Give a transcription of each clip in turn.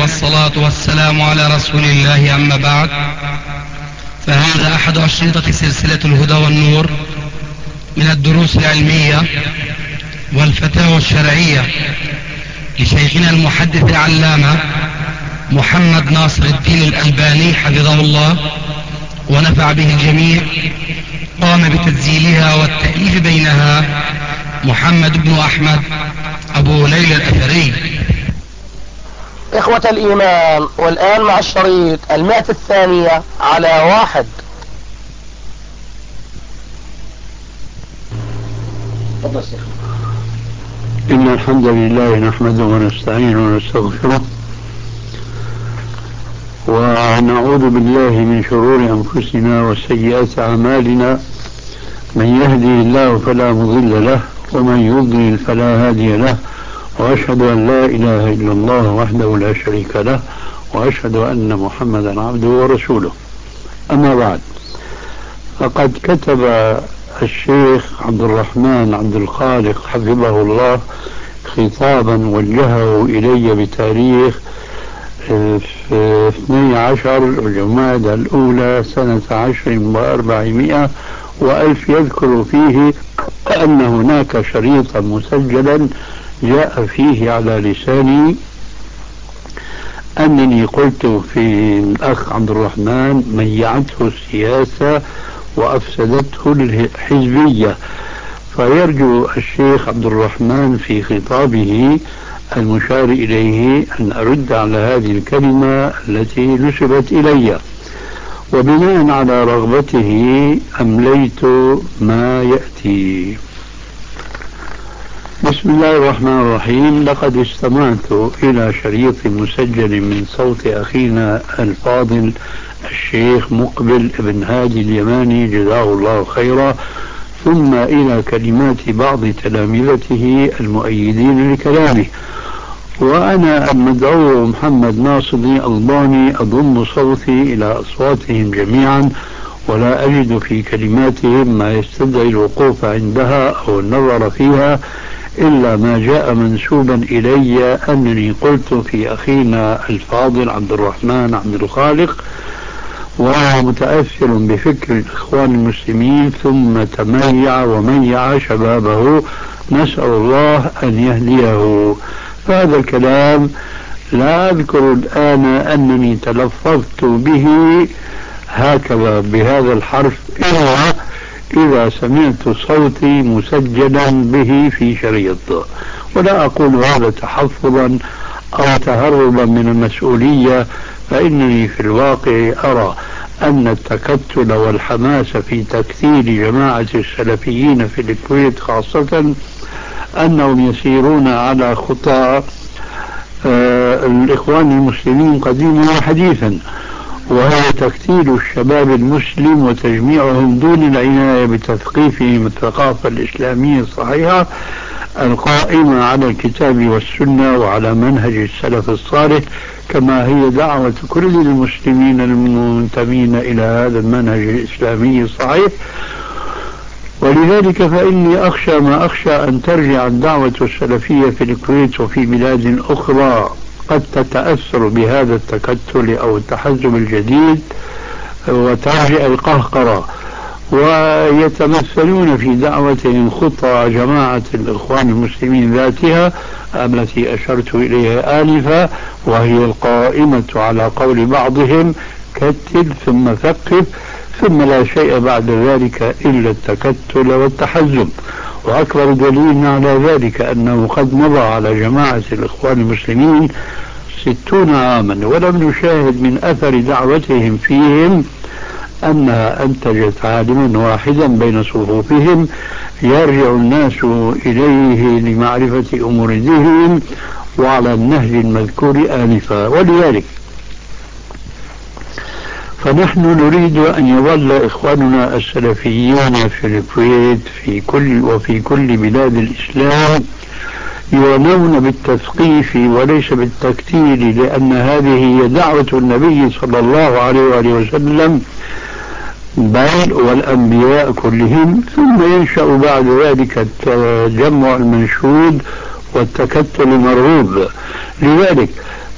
والصلاة والسلام على رسول الله، أما بعد، فهذا أحد أشرطة سلسلة الهدى والنور من الدروس العلمية والفتاوى الشرعية لشيخنا المحدث العلامة محمد ناصر الدين الألباني حفظه الله ونفع به الجميع. قام بتسجيلها والتأليف بينها محمد بن أحمد أبو ليلى الأثري. إخوة الإيمان، والآن مع الشريط 102 على 1. تفضل شيخ. إن الحمد لله نحمده ونستعينه ونستغفره ونعوذ بالله من شرور أنفسنا وسيئات أعمالنا، من يهدي الله فلا مضل له ومن يضلل فلا هادي له، وأشهد أن لا إله إلا الله وحده لا شريك له، وأشهد أن محمدا عبده ورسوله. أما بعد، فقد كتب الشيخ عبد الرحمن عبد الخالق حفظه الله خطابا وجهه إلي بتاريخ 12 جمادى الأولى سنة 10 و400 وألف، يذكر فيه أن هناك شريطا مسجلا جاء فيه على لساني أنني قلت في الأخ عبد الرحمن ميعته السياسة وأفسدته الحزبية، فيرجو الشيخ عبد الرحمن في خطابه المشار إليه أن أرد على هذه الكلمة التي نسبت إلي، وبناء على رغبته أمليت ما يأتي. بسم الله الرحمن الرحيم. لقد استمعت إلى شريط مسجل من صوت أخينا الفاضل الشيخ مقبل بن هادي اليماني جزاه الله خيرا، ثم إلى كلمات بعض تلامذته المؤيدين لكلامه، وأنا المدعو محمد ناصر الألباني أضم صوتي إلى أصواتهم جميعا، ولا أجد في كلماتهم ما يستدعي الوقوف عندها أو النظر فيها إلا ما جاء منسوبا إلي أنني قلت في أخينا الفاضل عبد الرحمن عبد الخالق، وهو متأثر بفكر الإخوان المسلمين ثم تميع وميع شبابه، نسأل الله أن يهديه. فهذا الكلام لا أذكر الآن أنني تلفظت به هكذا بهذا الحرف إلا إذا سمعت صوتي مسجلا به في شريط، ولا أقول هذا تحفظا أو تهربا من المسؤولية، فإنني في الواقع أرى أن التكتل والحماس في تكثير جماعة السلفيين في الكويت خاصة أنهم يسيرون على خطى الإخوان المسلمين قديما وحديثا، وهو تكتيل الشباب المسلم وتجميعهم دون العناية بتثقيفهم الثقافة الإسلامية الصحيحة القائمة على الكتاب والسنة وعلى منهج السلف الصالح، كما هي دعوة كل المسلمين المنتمين إلى هذا المنهج الإسلامي الصحيح. ولذلك فإني أخشى ما أخشى أن ترجع الدعوة السلفية في الكويت وفي بلاد أخرى قد تتأثر بهذا التكتل أو التحزب الجديد وترجع القهقرة، ويتمثلون في دعوتهم خطى جماعة الإخوان المسلمين ذاتها التي أشرت إليها آنفا، وهي القائمة على قول بعضهم كتل ثم ثقف ثم لا شيء بعد ذلك إلا التكتل والتحزب. وأكبر دليل على ذلك أنه قد مضى على جماعة الإخوان المسلمين 60 عاما ولم نشاهد من أثر دعوتهم فيهم أنها أنتجت عالما واحدا بين صفوفهم يرجع الناس إليه لمعرفة أمور دينهم وعلى النهج المذكور آنفا. ولذلك فنحن نريد أن يظل إخواننا السلفيين في الكويت وفي كل بلاد الإسلام يعنون بالتثقيف وليس بالتكتيل، لأن هذه هي دعوة النبي صلى الله عليه وآله وسلم بل والأنبياء كلهم، ثم ينشأ بعد ذلك التجمع المنشود والتكتل المرغوب. لذلك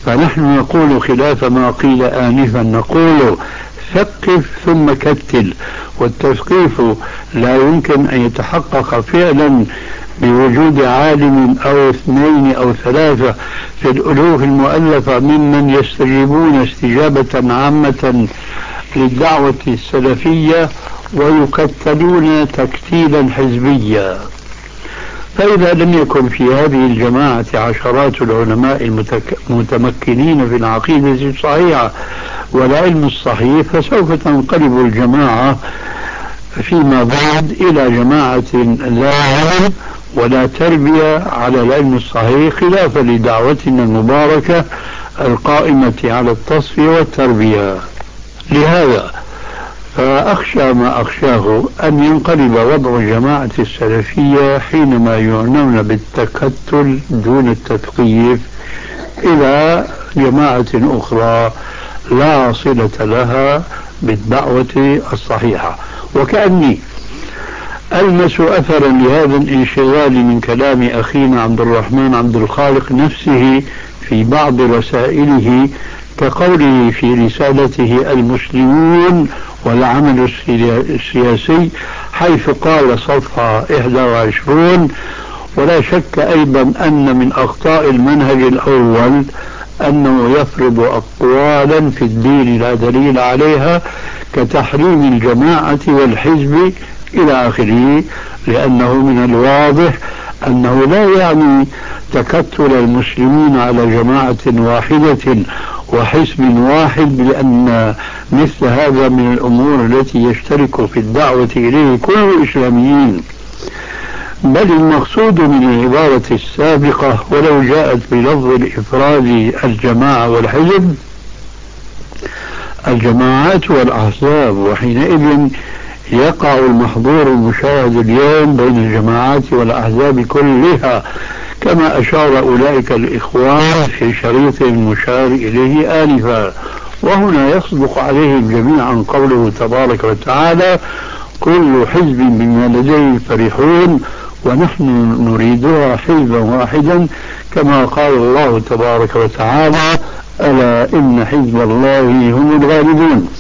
فنحن نقول خلاف ما قيل آنفا، نقول ثقف ثم كتل، والتثقيف لا يمكن أن يتحقق فعلا بوجود عالم أو اثنين أو ثلاثة في الألوف المؤلفة ممن يستجيبون استجابة عامة للدعوة السلفية ويكتلون تكتيلا حزبيا. فإذا لم يكن في هذه الجماعة عشرات العلماء المتمكنين في العقيدة الصحيحة والعلم الصحيح، فسوف تنقلب الجماعة فيما بعد إلى جماعة لا علم ولا تربية على العلم الصحيح، خلافا لدعوتنا المباركة القائمة على التصفية والتربية. لهذا فأخشى ما أخشاه أن ينقلب وضع الجماعة السلفية حينما يعنون بالتكتل دون التثقيف إلى جماعة أخرى لا صلة لها بالدعوة الصحيحة. وكأني ألمس أثرا لهذا الانشغال من كلام أخينا عبد الرحمن عبد الخالق نفسه في بعض رسائله، كقوله في رسالته المسلمون والعمل السياسي، حيث قال صفحة 21: ولا شك أيضا أن من أخطاء المنهج الأول أنه يفرض أقوالا في الدين لا دليل عليها كتحريم الجماعة والحزب إلى آخره، لأنه من الواضح أنه لا يعني تكتل المسلمين على جماعة واحدة وحزب واحد، لأن مثل هذا من الأمور التي يشترك في الدعوة إليه كل الإسلاميين. بل المقصود من العبارة السابقة ولو جاءت بلفظ الإفراد الجماعة والحزب الجماعات والأحزاب، وحينئذ يقع المحظور المشاهد اليوم بين الجماعات والأحزاب كلها، كما أشار أولئك الإخوان في شريط المشار إليه آنفا. وهنا يصدق عليهم جميعا قوله تبارك وتعالى: كل حزب بما لديهم فرحون ونحن نريدها حزبا واحدا، كما قال الله تبارك وتعالى: ألا إن حزب الله هم الغالبون.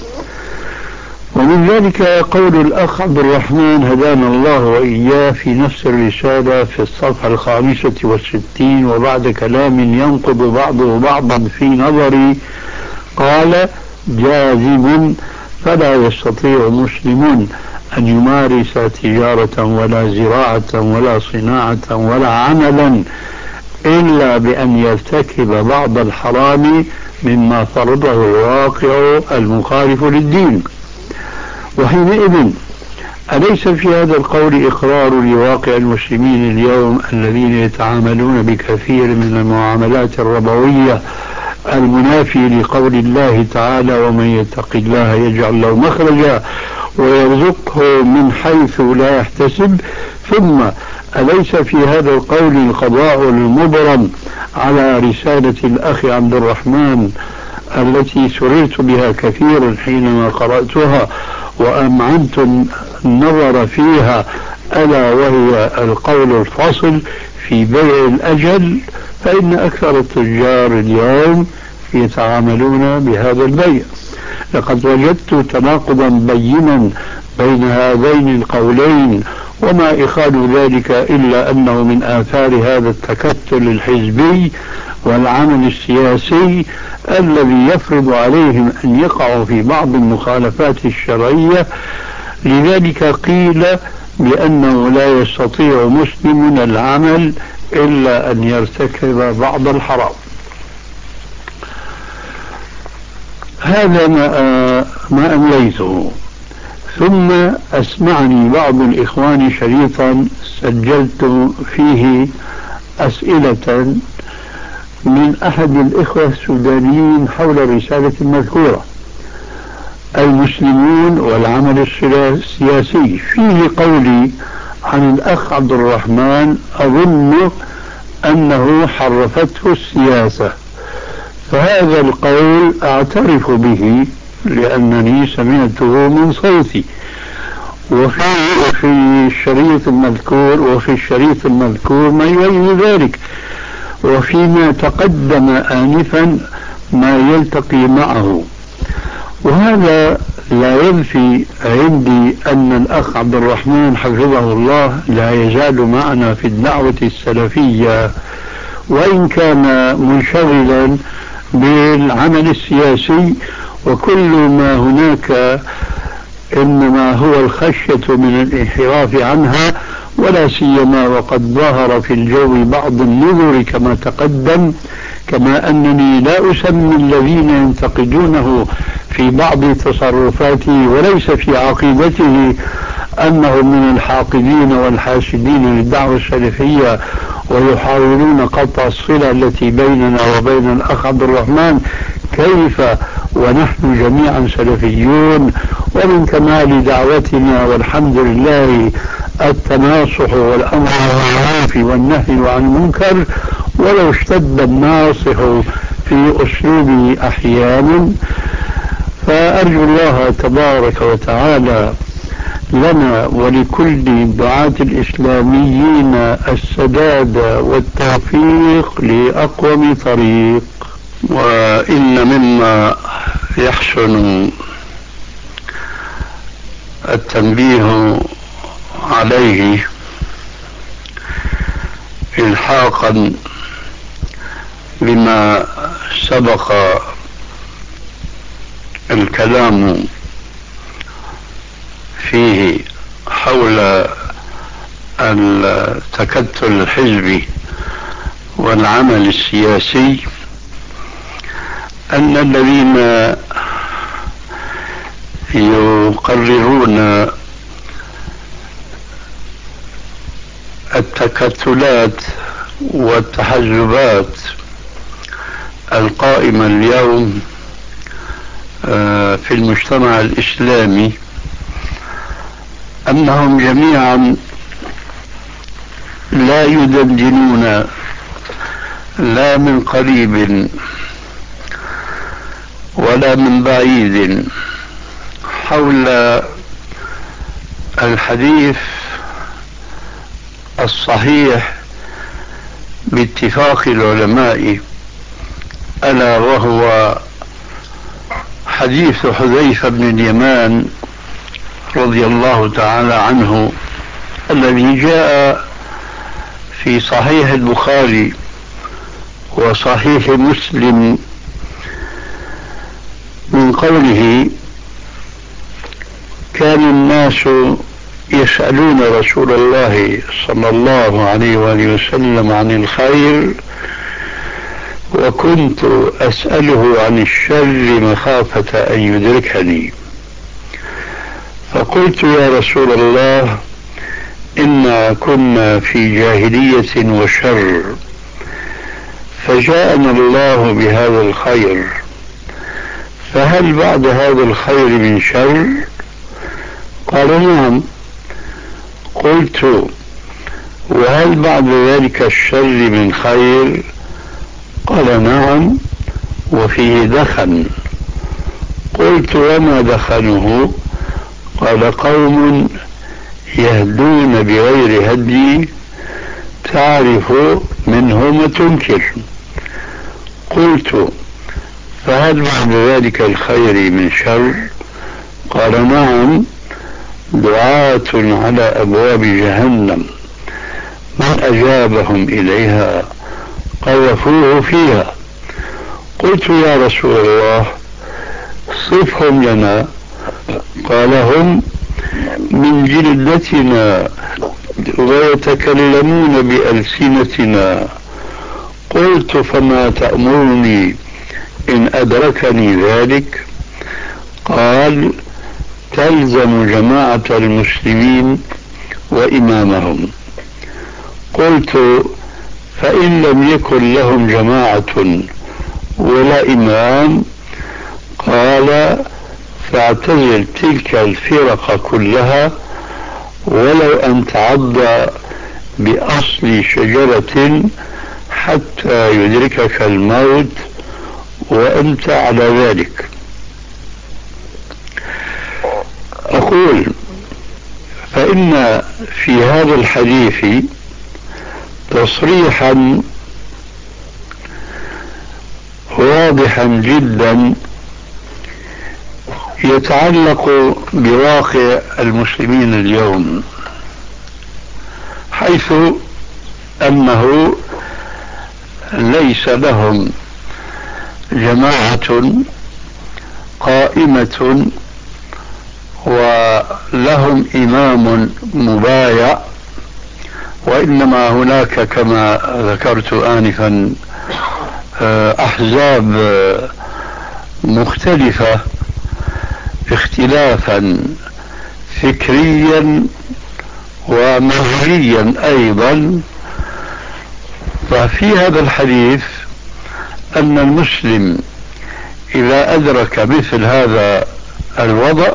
ومن ذلك قول الأخ عبد الرحمن هدانا الله وإياه في نفس الرسالة في الصفحة 65، وبعد كلام ينقض بعضه بعضا في نظري قال: جازم فلا يستطيع مسلم أن يمارس تجارة ولا زراعة ولا صناعة ولا عملا إلا بأن يرتكب بعض الحرام مما فرضه الواقع المخالف للدين. وحينئذ أليس في هذا القول إقرار لواقع المسلمين اليوم الذين يتعاملون بكثير من المعاملات الربوية المنافي لقول الله تعالى: ومن يتق الله يجعل له مخرجا ويرزقه من حيث لا يحتسب؟ ثم أليس في هذا القول القضاء المبرم على رسالة الأخ عبد الرحمن التي سررت بها كثيرا حينما قرأتها وأمعنت النظر فيها، ألا وهي القول الفاصل في بيع الأجل؟ فإن أكثر التجار اليوم يتعاملون بهذا البيع. لقد وجدت تناقضا بينا بين هذين القولين، وما إخال ذلك إلا أنه من آثار هذا التكتل الحزبي والعمل السياسي الذي يفرض عليهم أن يقعوا في بعض المخالفات الشرعية. لذلك قيل بأنه لا يستطيع مسلم العمل إلا أن يرتكب بعض الحرام. هذا ما أمليته. ثم أسمعني بعض الإخوان شريطا سجلت فيه أسئلة من أحد الإخوة السودانيين حول الرسالة المذكورة: المسلمون والعمل السياسي. فيه قولي عن الأخ عبد الرحمن أظن أنه حرفته السياسة، فهذا القول أعترف به لأنني سمعته من صوتي، وفي الشريط المذكور ما يؤيد ذلك. وفيما تقدم آنفا ما يلتقي معه. وهذا لا ينفي عندي أن الأخ عبد الرحمن حفظه الله لا يزال معنا في الدعوة السلفية، وإن كان منشغلا بالعمل السياسي، وكل ما هناك إنما هو الخشية من الانحراف عنها، ولا سيما وقد ظهر في الجو بعض النذر كما تقدم. كما أنني لا أسمي الذين ينتقدونه في بعض تصرفاته وليس في عقيدته أنهم من الحاقدين والحاسدين للدعوة السلفية ويحاولون قطع الصلة التي بيننا وبين الأخ عبد الرحمن، كيف ونحن جميعا سلفيون. ومن كمال دعوتنا والحمد لله التناصح والأمر بالمعروف والنهي عن المنكر، ولو اشتد الناصح في أسلوبه أحيانا. فأرجو الله تبارك وتعالى لنا ولكل الدعاة الإسلاميين السداد والتوفيق لأقوم طريق. وإن مما يحسن التنبيه عليه إلحاقا بما سبق الكلام فيه حول التكتل الحزبي والعمل السياسي، أن الذين يقررون التكتلات والتحزبات القائمة اليوم في المجتمع الإسلامي، أنهم جميعا لا يدندنون لا من قريب ولا من بعيد حول الحديث الصحيح باتفاق العلماء، ألا وهو حديث حذيفة بن اليمان رضي الله تعالى عنه الذي جاء في صحيح البخاري وصحيح مسلم من قوله: كان الناس يسألون رسول الله صلى الله عليه وآله وسلم عن الخير، وكنت أسأله عن الشر مخافة أن يدركني. فقلت: يا رسول الله، إنا كنا في جاهلية وشر، فجاءنا الله بهذا الخير، فهل بعد هذا الخير من شر؟ قال: نعم. قلت: وهل بعد ذلك الشر من خير؟ قال: نعم، وفيه دخن. قلت: وما دخنه؟ قال: قوم يهدون بغير هدي تعرف منهم وتنكر. قلت: فهل بعد ذلك الخير من شر؟ قال: نعم، دعاة على أبواب جهنم من أجابهم إليها قذفوه فيها. قلت: يا رسول الله، صفهم لنا. قال: هم من جلدتنا ويتكلمون بألسنتنا. قلت: فما تأمرني إن أدركني ذلك؟ قال: تلزم جماعة المسلمين وإمامهم. قلت: فإن لم يكن لهم جماعة ولا إمام؟ قال: فاعتزل تلك الفرق كلها ولو أن تعض بأصل شجرة حتى يدركك الموت وأنت على ذلك. أقول: فإن في هذا الحديث تصريحا واضحا جدا يتعلق بواقع المسلمين اليوم، حيث أنه ليس لهم جماعة قائمة ولهم إمام مبايع، وإنما هناك كما ذكرت آنفا أحزاب مختلفة اختلافا فكريا ومنهجيا أيضا. ففي هذا الحديث أن المسلم إذا أدرك مثل هذا الوضع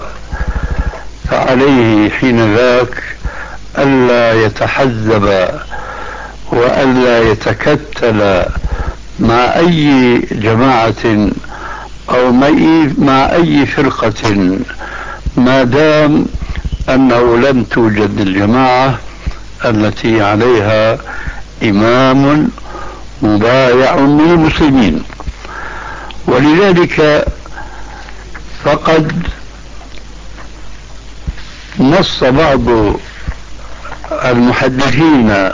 فعليه حين ذاك ألا يتحزب وألا يتكتل مع أي جماعة أو مع أي فرقة ما دام أنه لم توجد الجماعة التي عليها إمام مبايع من المسلمين. ولذلك فقد نص بعض المحدثين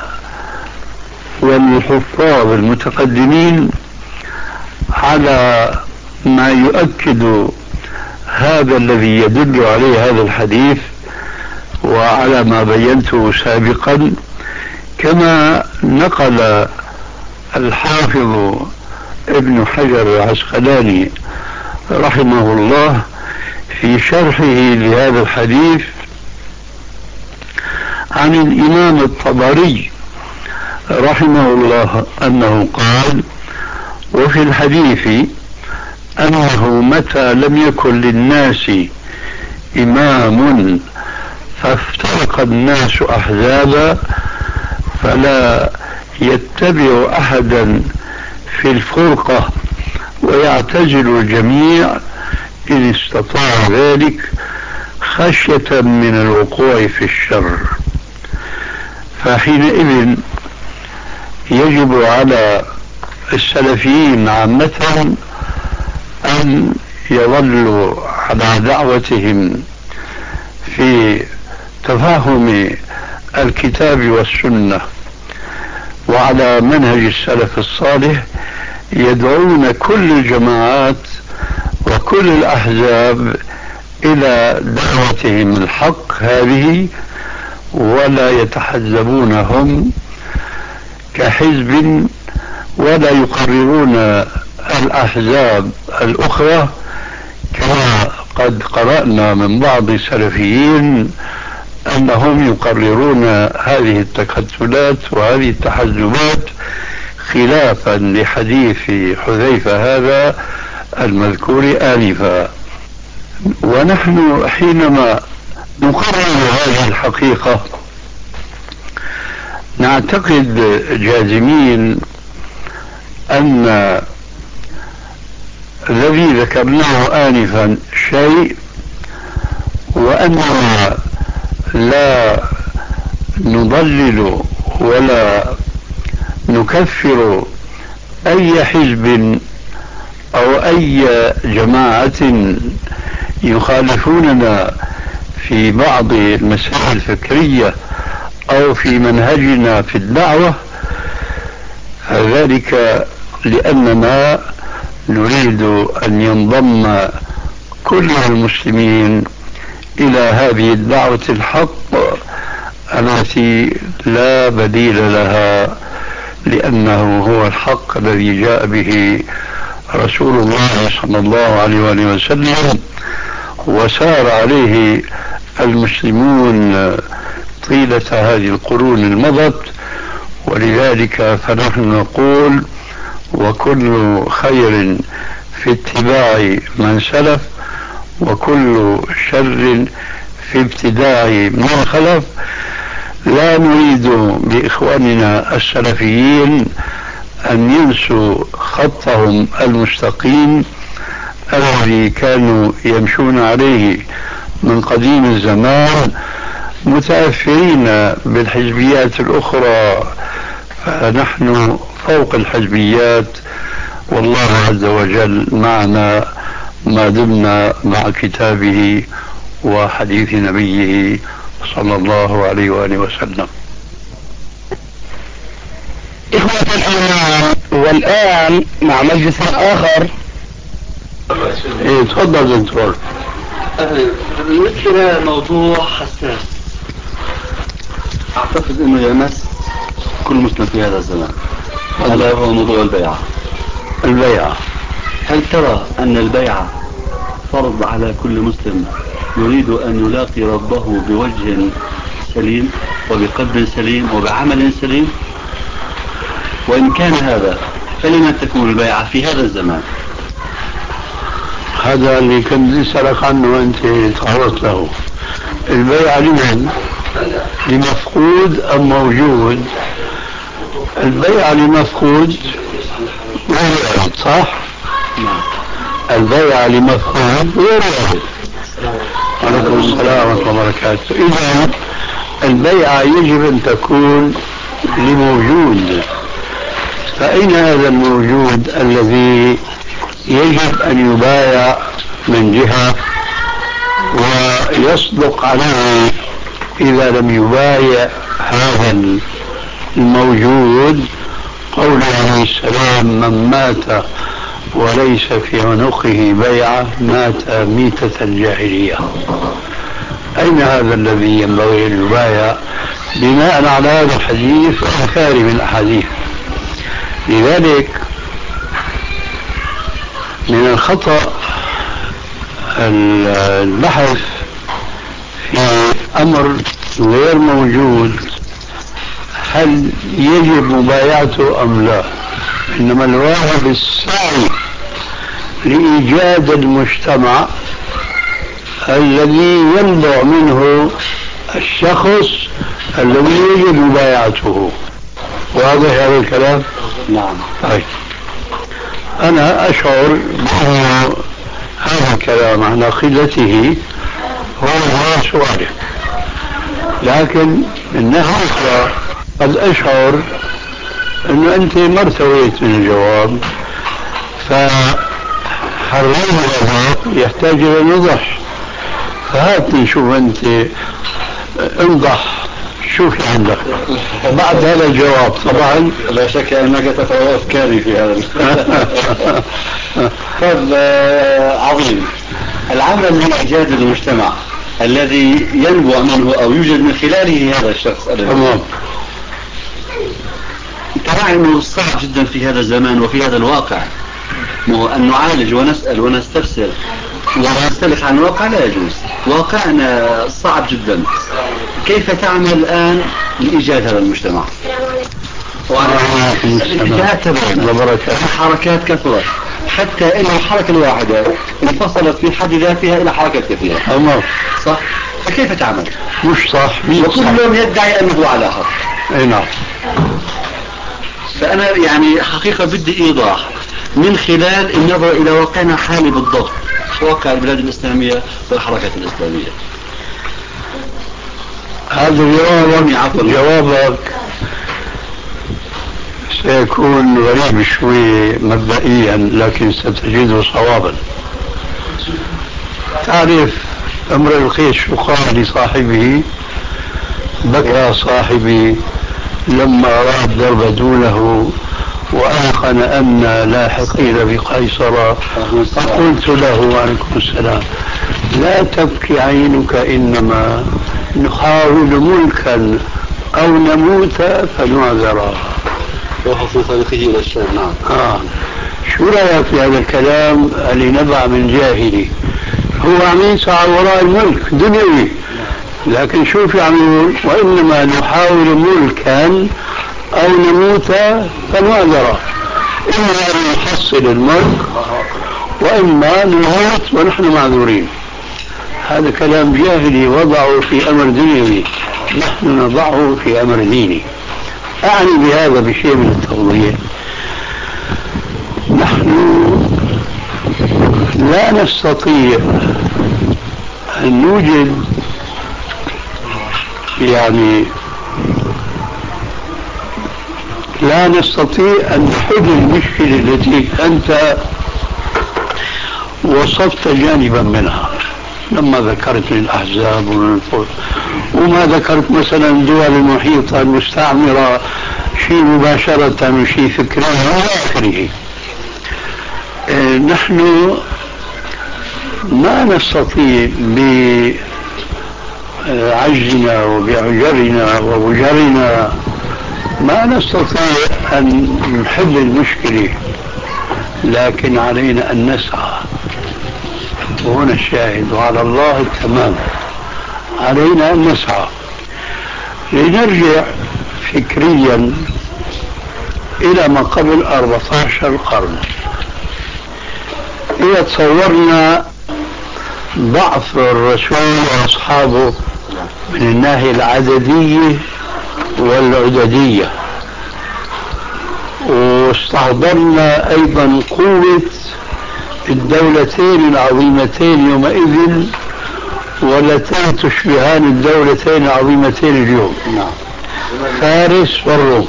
والحفاظ المتقدمين على ما يؤكد هذا الذي يدل عليه هذا الحديث وعلى ما بينته سابقا، كما نقل الحافظ ابن حجر العسقلاني رحمه الله في شرحه لهذا الحديث عن الإمام الطبري رحمه الله أنه قال: وفي الحديث أنه متى لم يكن للناس إمام فافترق الناس أحزابا فلا يتبع أحدا في الفرقة ويعتزل الجميع إن استطاع ذلك خشية من الوقوع في الشر. فحينئذ يجب على السلفيين عامة أن يظلوا على دعوتهم في تفاهم الكتاب والسنة وعلى منهج السلف الصالح، يدعون كل الجماعات وكل الأحزاب إلى دعوتهم الحق هذه، ولا يتحزبونهم كحزب ولا يقررون الأحزاب الأخرى، كما قد قرأنا من بعض السلفيين أنهم يقررون هذه التكتلات وهذه التحزبات خلافا لحديث حذيفة هذا المذكور آنفا. ونحن حينما نقرر هذه الحقيقة نعتقد جازمين أن الذي ذكرناه آنفا شيء، وأننا لا نضلل ولا نكفر أي حزب أو أي جماعة يخالفوننا في بعض المسائل الفكرية أو في منهجنا في الدعوة، ذلك لأننا نريد أن ينضم كل المسلمين إلى هذه الدعوة الحق التي لا بديل لها، لأنه هو الحق الذي جاء به رسول الله صلى الله عليه وآله وسلم وسار عليه المسلمون طيلة هذه القرون المضت. ولذلك فنحن نقول: وكل خير في اتباع من سلف وكل شر في ابتداع من خلف. لا نريد بإخواننا السلفيين أن ينسوا خطهم المستقيم الذي كانوا يمشون عليه من قديم الزمان، متأثرين بالحزبيات الأخرى. فنحن فوق الحزبيات والله عز وجل معنا ما دمنا مع كتابه وحديث نبيه صلى الله عليه وآله وسلم. إخوة الإيمان، والآن مع مجلس آخر. إيه تفضل دكتور. ذكر موضوع حساس أعتقد أنه يمس كل مسلم في هذا الزمان، ألا هو موضوع البيعة. هل ترى أن البيعة فرض على كل مسلم يريد أن يلاقي ربه بوجه سليم وبقلب سليم وبعمل سليم؟ وإن كان هذا فلما تكون البيعة في هذا الزمان؟ هذا اللي كنت أسألك عنه وأنت تعرضت له. البيعة لمن؟ لمفقود أم موجود؟ البيعة لمفقود غير وارد، صح؟ البيعة لمفقود غير وارد. عليكم السلام ورحمة الله وبركاته. إذا البيعة يجب أن تكون لموجود، فأين هذا الموجود الذي يجب أن يبايع من جهة ويصدق عليه إذا لم يبايع هذا الموجود قول عليه السلام: من مات وليس في عنقه بيعة مات ميتة الجاهلية. أين هذا الذي ينبغي أن يبايع بناء على هذا الحديث وأمثال من الأحاديث؟ لذلك من الخطأ البحث في أمر غير موجود هل يجب مبايعته أم لا، إنما الواجب السعي لإيجاد المجتمع الذي ينبع منه الشخص الذي يجب مبايعته. واضح هذا الكلام؟ نعم. طيب، أنا أشعر بأن هذا الكلام عن عقيدته هو سؤالك، لكن من ناحية أخرى قد أشعر أنه أنت ما ارتويت من الجواب، فحرر هذا يحتاج إلى نضح. فهات نشوف أنت انضح، شوف عندك بعد هذا الجواب. طبعا لا شك أنك تتطور أفكاري في هذا. طيب، عظيم. العمل لإيجاد المجتمع الذي ينبع منه أو يوجد من خلاله هذا الشخص. تمام. ترى أنه صعب جدا في هذا الزمان وفي هذا الواقع أن نعالج ونسأل ونستفسر ونستلح عن الواقع، لا يجوز. واقعنا صعب جدا. كيف تعمل الآن لإيجاد هذا المجتمع؟ الاتجاهات تبعنا، الحركات كثرت، حتى إن الحركة الواحدة انفصلت في حد ذاتها إلى حركات كثيرة. صح؟ فكيف تعمل؟ مش صح. وكل يدعي أنه على حق. أي نعم. فأنا يعني حقيقة بدي إيضاح من خلال النظر إلى واقعنا حالي بالضبط، واقع البلاد الإسلامية والحركات الإسلامية. هذا جوابك سيكون غريب شوي مبدئيا، لكن ستجده صوابا. تعرف امرئ القيس شو قال لصاحبه؟ بكى صاحبي لما رأى الضرب دونه وأيقن أن لاحقين بقيصر، فقلت له عليكم السلام: لا تبكي عينك، إنما نحاول ملكا أو نموت فنعذرا. وحصل طريقه إلى الشام. نعم. شو رأيك في هذا الكلام اللي نبع من جاهلي؟ هو عم يسعى وراء الملك دنيوي، لكن شوف يعملون: وإنما نحاول ملكا أو نموت فنعذرا، إما أن نحصل الملك وإما نموت ونحن معذورين. هذا كلام جاهلي وضعه في أمر دنيوي، نحن نضعه في أمر ديني. أعني بهذا بشيء من التوضيح. نحن لا نستطيع أن نوجد لا نستطيع أن نحل المشكلة التي أنت وصفت جانبا منها لما ذكرت الأحزاب وما ذكرت مثلا الدول المحيطة المستعمرة شيء مباشرة وشيء فكري إلى آخره. نحن ما نستطيع بعجزنا وبعجرنا وبجرنا ما نستطيع أن نحل المشكلة، لكن علينا أن نسعى. وهنا الشاهد، وعلى الله التمام. علينا أن نسعى. لنرجع فكريا إلى ما قبل 14 قرن. إذا تصورنا ضعف الرسول وأصحابه من الناحية العددية والعددية، واستحضرنا أيضا قوة الدولتين العظيمتين يومئذ واللتان تشبهان الدولتين العظيمتين اليوم، فارس والروم.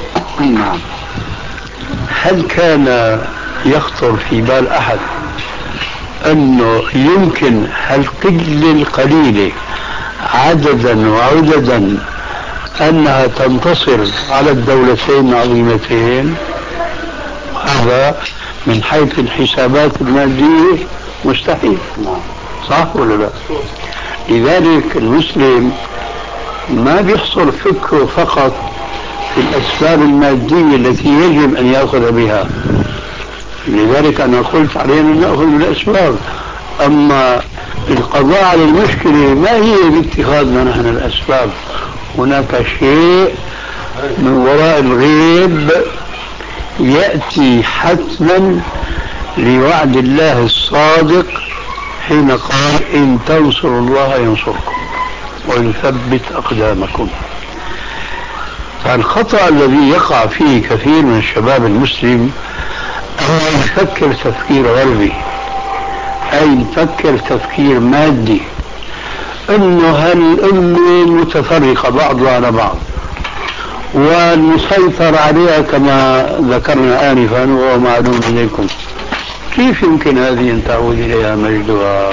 هل كان يخطر في بال أحد أنه يمكن هالقلة القليلة عددا وعددا أنها تنتصر على الدولتين العظيمتين؟ هذا من حيث الحسابات المادية مستحيل، صح ولا لا؟ لذلك المسلم ما بيحصر فكره فقط في الأسباب المادية التي يجب أن يأخذ بها. لذلك أنا قلت علينا أن نأخذ بالأسباب، أما القضاء على المشكلة ما هي باتخاذنا نحن الأسباب. هناك شيء من وراء الغيب يأتي حتما لوعد الله الصادق حين قال إن تنصروا الله ينصركم ويثبت أقدامكم. فالخطأ الذي يقع فيه كثير من الشباب المسلم أن يفكر تفكير غربي، أي يفكر تفكير مادي، أنه هالأمة متفرقة بعضها على بعض والمسيطر عليها كما ذكرنا آنفا وهو معلوم إليكم. كيف يمكن هذه أن تعود إليها مجدها؟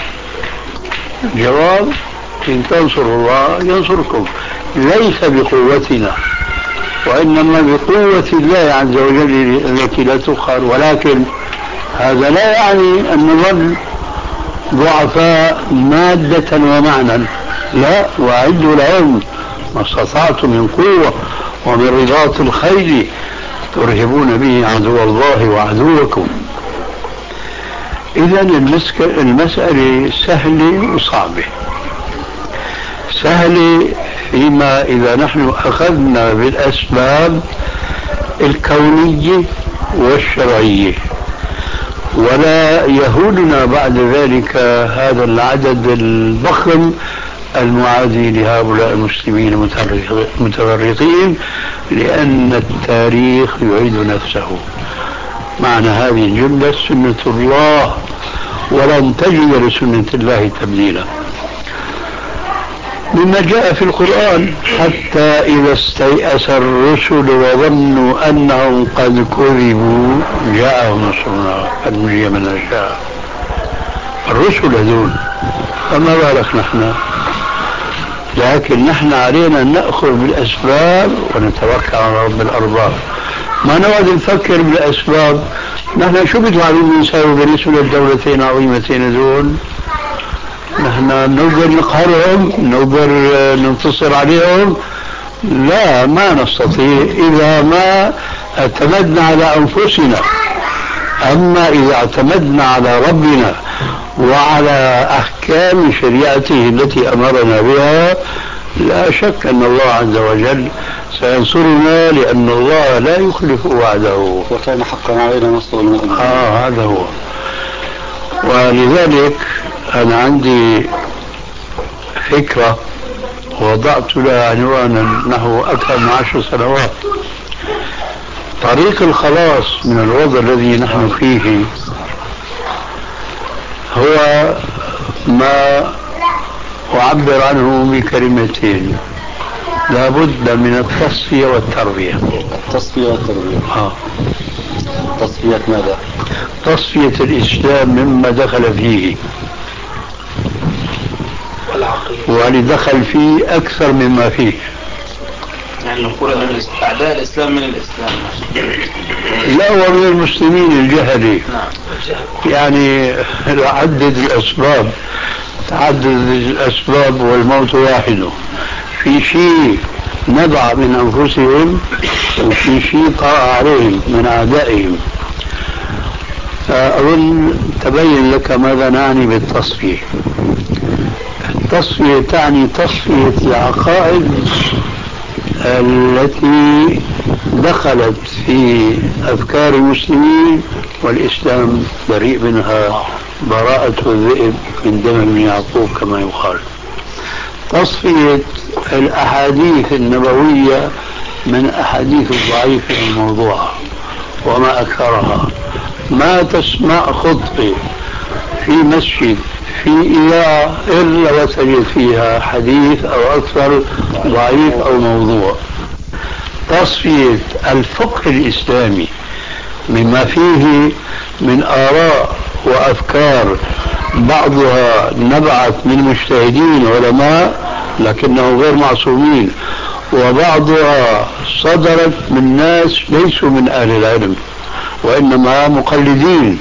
الجواب إن تنصروا الله ينصركم، ليس بقوتنا وإنما بقوة الله عز وجل التي لا تقهر. ولكن هذا لا يعني أن نظل ضعفاء مادة ومعنى، لا، وأعدوا لهم ما استطعتم من قوة ومن رباط الخيل ترهبون به عدو الله وعدوكم. إذا المسألة سهلة وصعبة. سهلة فيما إذا نحن أخذنا بالأسباب الكونية والشرعية، ولا يهولنا بعد ذلك هذا العدد الضخم المعادي لهؤلاء المسلمين المتفرقين، لأن التاريخ يعيد نفسه. معنى هذه الجملة سنة الله ولن تجد لسنة الله تبديلا. مما جاء في القرآن حتى إذا استيأس الرسل وظنوا أنهم قد كذبوا جاءهم نصرنا فنجي من نشاء. الرسل هذول، فما بالك نحن؟ لكن نحن علينا أن نأخذ بالأسباب ونتوكل على رب الأرباب. ما نقعد نفكر بالأسباب. نحن شو بدنا نساوي بالنسبة للدولتين العظيمتين هذول؟ نحن نقدر نقهرهم، نقدر ننتصر عليهم؟ لا، ما نستطيع إذا ما اعتمدنا على أنفسنا. أما إذا اعتمدنا على ربنا وعلى أحكام شريعته التي أمرنا بها، لا شك أن الله عز وجل سينصرنا، لأن الله لا يخلف وعده وكان حقا علينا نصر المؤمنين. هذا هو. ولذلك أنا عندي فكرة وضعت لها عنوانا نحو أكثر من 10 سنوات. طريق الخلاص من الوضع الذي نحن فيه هو ما أعبر عنه بكلمتين: لابد من التصفية والتربية. التصفية والتربية. تصفية ماذا؟ تصفية الإسلام مما دخل فيه، ولدخل فيه أكثر مما فيه. يعني نقول أن أعداء الإسلام من الإسلام. لا، ومن المسلمين الجهلي. يعني عدد الأسباب، تعدد الأسباب والموت واحد. في شيء نبع من أنفسهم، وفي شيء طرأ عليهم من أعدائهم. أظن تبين لك ماذا نعني بالتصفية. التصفية تعني تصفية العقائد التي دخلت في أفكار المسلمين، والإسلام بريء منها براءة الذئب من دم ابن يعقوب كما يقال. تصفية الأحاديث النبوية من أحاديث الضعيفة الموضوعة، وما أكثرها. ما تسمع خطبة في مسجد في إذاعة إلا وتجد فيها حديث أو أكثر ضعيف أو موضوع. تصفية الفقه الإسلامي مما فيه من آراء وأفكار بعضها نبعت من مجتهدين علماء لكنهم غير معصومين، وبعضها صدرت من ناس ليسوا من أهل العلم وإنما مقلدين.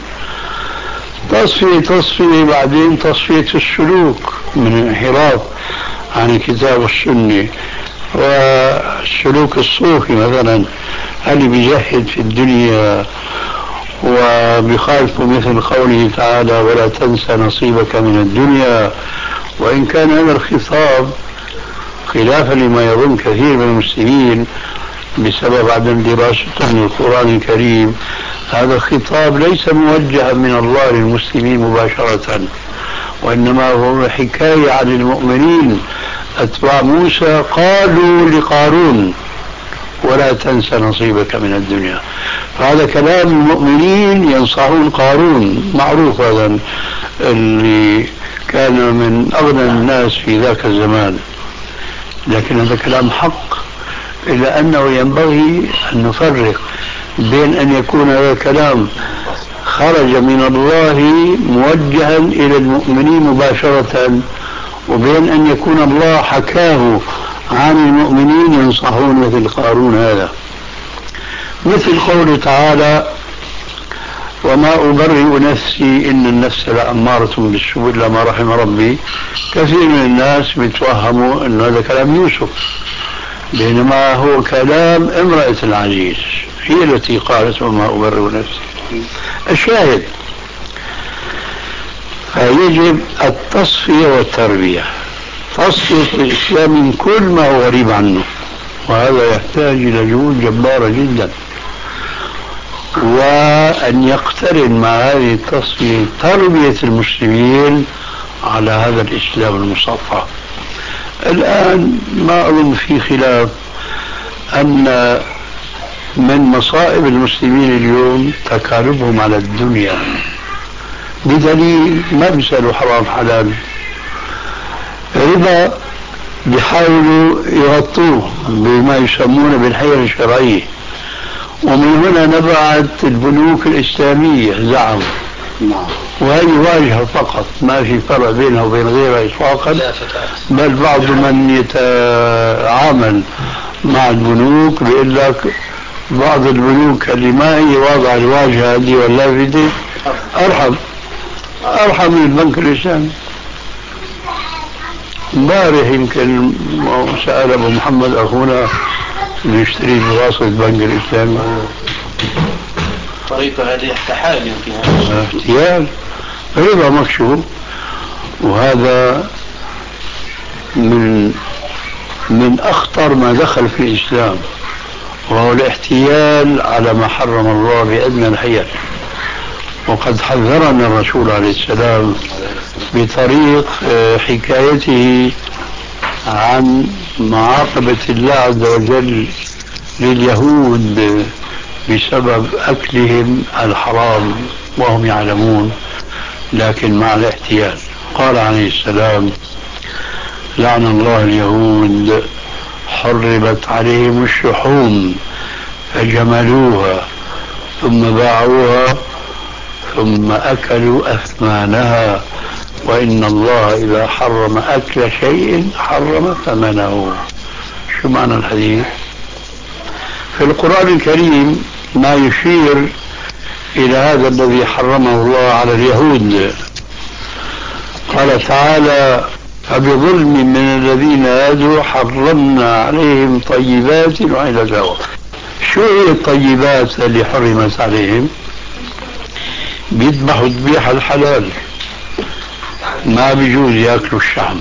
تصفية بعدين تصفية السلوك من الانحراف عن الكتاب والسنة، والسلوك الصوفي مثلا اللي بيجحد في الدنيا وبخالف مثل قوله تعالى ولا تنسى نصيبك من الدنيا. وإن كان هذا الخطاب خلافا لما يظن كثير من المسلمين بسبب عدم دراستهم للقرآن الكريم، هذا الخطاب ليس موجها من الله للمسلمين مباشرة، وإنما هو حكاية عن المؤمنين أتباع موسى قالوا لقارون ولا تنسى نصيبك من الدنيا. فهذا كلام المؤمنين ينصحون قارون، معروف هذا اللي كان من أغنى الناس في ذاك الزمان، لكن هذا كلام حق. إلا أنه ينبغي أن نفرق بين أن يكون هذا الكلام خرج من الله موجها إلى المؤمنين مباشرة، وبين أن يكون الله حكاه عن المؤمنين ينصحون مثل قارون هذا. مثل قوله تعالى وما أبرئ نفسي إن النفس لأمارة بالسوء إلا ما رحم ربي. كثير من الناس بيتوهموا أن هذا كلام يوسف، بينما هو كلام امرأة العزيز، هي التي قالت وما أبرئ نفسي. الشاهد فيجب التصفية والتربية، تصفية الإسلام من كل ما هو غريب عنه، وهذا يحتاج إلى جهود جبارة جدا، وأن يقترن مع هذه التصفية تربية المسلمين على هذا الإسلام المصفى. الآن ما أظن في خلاف أن من مصائب المسلمين اليوم تكالبهم على الدنيا، بدليل ما بيسألوا حرام حلال، ربا بيحاولوا يغطوه بما يسمونه بالحيل الشرعية، ومن هنا نبعت البنوك الإسلامية زعم، وهي واجهة فقط، ما في فرق بينها وبين غيرها إطلاقا، بل بعض من يتعامل مع البنوك بيقول لك بعض البنوك اللي ما هي واضعة الواجهة هذه واللافتة أرحم من البنك الإسلامي. امبارح يمكن سأل أبو محمد أخونا يشتري بواسطة البنك الإسلامي، طريقة هذه احتحال يمكن احتيال ربا مكشوف، وهذا من أخطر ما دخل في الإسلام، وهو الاحتيال على ما حرم الله بأدنى الحيل. وقد حذرنا الرسول عليه السلام بطريق حكايته عن معاقبة الله عز وجل لليهود بسبب أكلهم الحرام وهم يعلمون لكن مع الاحتيال. قال عليه السلام لعن الله اليهود حرمت عليهم الشحوم فجملوها ثم باعوها ثم أكلوا أثمانها، وإن الله إذا حرم أكل شيء حرم ثمنه. شو معنى الحديث؟ في القرآن الكريم ما يشير إلى هذا الذي حرمه الله على اليهود. قال تعالى: فبظلم من الذين هادوا حرمنا عليهم طيبات وعلى سوا. شو هي الطيبات اللي حرمت عليهم؟ بيذبحوا ذبيحة الحلال، ما بيجوز ياكلوا الشحم.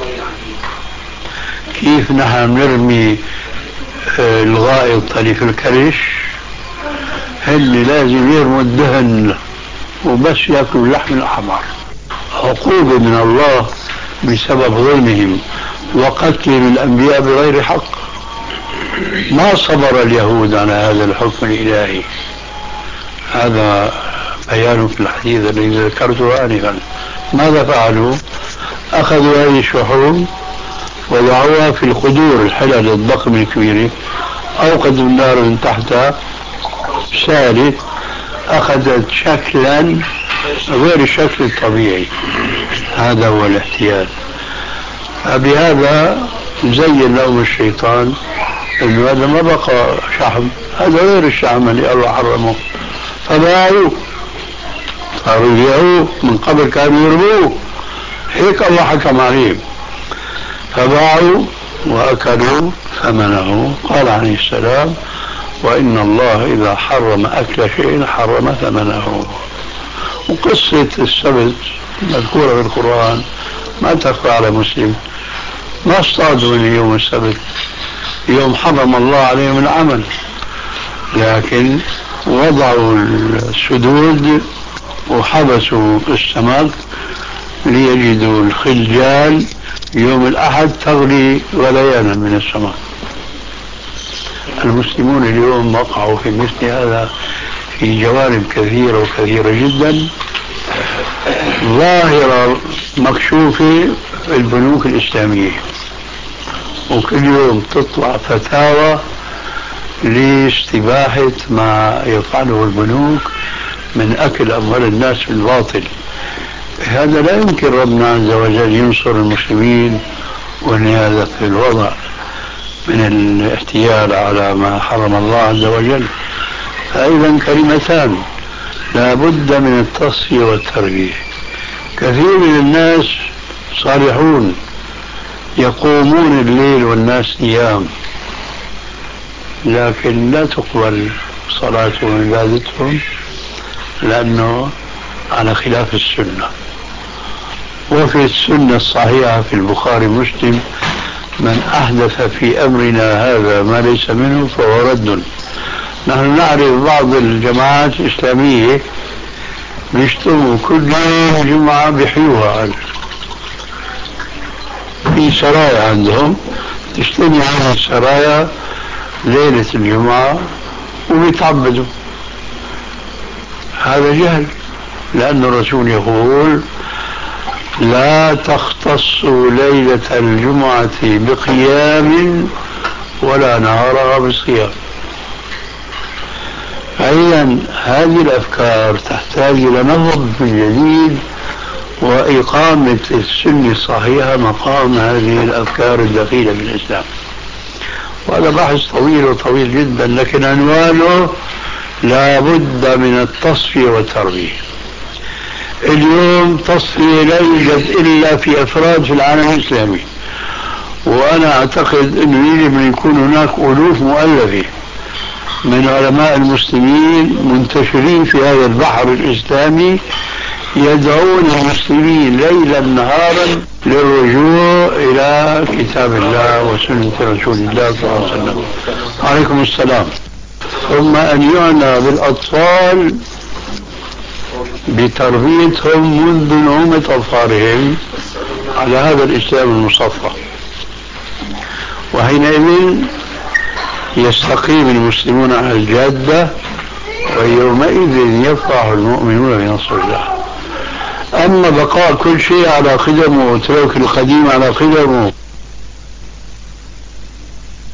كيف نحن نرمي الغائط اللي في الكرش، اللي لازم يرموا الدهن وبس ياكلوا اللحم الأحمر. عقوبة من الله بسبب ظلمهم وقتلهم الأنبياء بغير حق. ما صبر اليهود على هذا الحكم الإلهي. هذا بيان في الحديث الذي ذكرته آنفا. ماذا فعلوا؟ أخذوا هذه الشحوم وضعوها في القدور الحلل الضخمة الكبيرة، أوقدوا النار من تحتها، سالت، أخذت شكلا غير الشكل الطبيعي. هذا هو الاحتيال. فبهذا زين لهم الشيطان انه هذا ما بقى شحم، هذا غير الشحم اللي الله حرمه، فباعوه، صاروا يبيعوه. من قبل كانوا يرموه، هيك الله حكم عليهم، فباعوا واكلوا ثمنه. قال عليه السلام: وان الله اذا حرم اكل شيء حرم ثمنه. وقصة السبت مذكورة في القرآن ما تخفى على مسلم. ما اصطادوا يوم السبت، يوم حرم الله عليهم العمل، لكن وضعوا السدود وحبسوا السمك ليجدوا الخلجال يوم الأحد تغلي غليانا من السمك. المسلمون اليوم وقعوا في مثل هذا في جوانب كثيرة وكثيرة جدا، ظاهرة مكشوفة في البنوك الإسلامية، وكل يوم تطلع فتاوى لاستباحة ما يفعله البنوك من أكل أموال الناس بالباطل. هذا لا يمكن ربنا عز وجل ينصر المسلمين ونهاية في الوضع من الاحتيال على ما حرم الله عز وجل. فأيضا كلمتان لا بد من التصفية والتربية. كثير من الناس صالحون يقومون الليل والناس نيام، لكن لا تقبل صلاتهم وعبادتهم لأنه على خلاف السنة. وفي السنة الصحيحة في البخاري ومسلم: من أحدث في أمرنا هذا ما ليس منه فهو رد. نحن نعرف بعض الجماعات الإسلامية بيشتموا كل يوم جمعة بحيوها، في سرايا عندهم تجتمع على السرايا ليلة الجمعة وبيتعبدوا. هذا جهل، لأن الرسول يقول: لا تختصوا ليلة الجمعة بقيام ولا نهارها بصيام. فإذا هذه الأفكار تحتاج إلى نهض من جديد وإقامة السنة الصحيحة مقام هذه الأفكار الدخيلة في الإسلام. وهذا بحث طويل وطويل جدا، لكن عنوانه لا بد من التصفية والتربية. اليوم تصفية لا يوجد إلا في أفراد في العالم الإسلامي، وأنا أعتقد أنه يجب أن يكون هناك ألوف مؤلفة من علماء المسلمين منتشرين في هذا البحر الإسلامي يدعون المسلمين ليلا نهارا للرجوع إلى كتاب الله وسنة رسول الله صلى الله عليه وسلم. عليكم السلام. ثم أن يعنى بالأطفال بتربيتهم منذ نعومة أظفارهم على هذا الإسلام المصفى، وحينئذ يستقيم المسلمون على الجادة، ويومئذ يفرح المؤمنون بنصر الله. أما بقاء كل شيء على قدمه وترك القديم على قدمه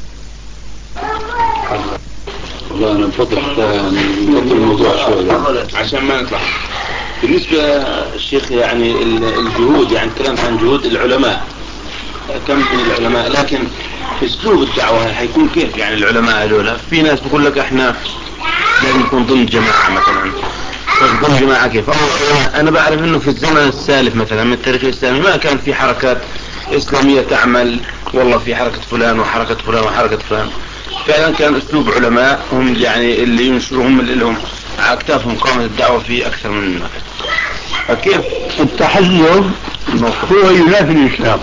الله أنا بفضل حتى نفضل الموضوع شوي عشان ما نطلع. بالنسبة الشيخ يعني الجهود، يعني الكلام عن جهود العلماء، كم من العلماء، لكن اسلوب الدعوة حيكون كيف؟ يعني العلماء هذول في ناس بقول لك احنا لازم نكون ضمن جماعة مثلا، ضمن جماعة كيف؟ انا بعرف انه في الزمن السالف مثلا من التاريخ الاسلامي ما كان في حركات اسلامية تعمل والله في حركة فلان وحركة فلان وحركة فلان. فعلا كان اسلوب علماء هم يعني اللي ينشروا، هم اللي لهم على اكتافهم قامت الدعوة في اكثر من مكان. كيف التحزب هو ينافي الإسلام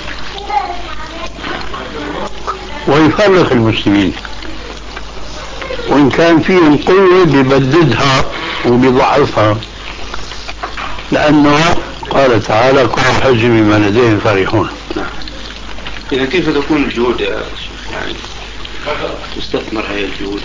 ويفرق المسلمين، وإن كان فيهم قوة بيبددها وبيضعفها، لأنه قال تعالى كل حزب بما لديهم فرحون. إذا كيف تكون الجهود يا شيخ؟ يعني تستثمر هذه الجهود؟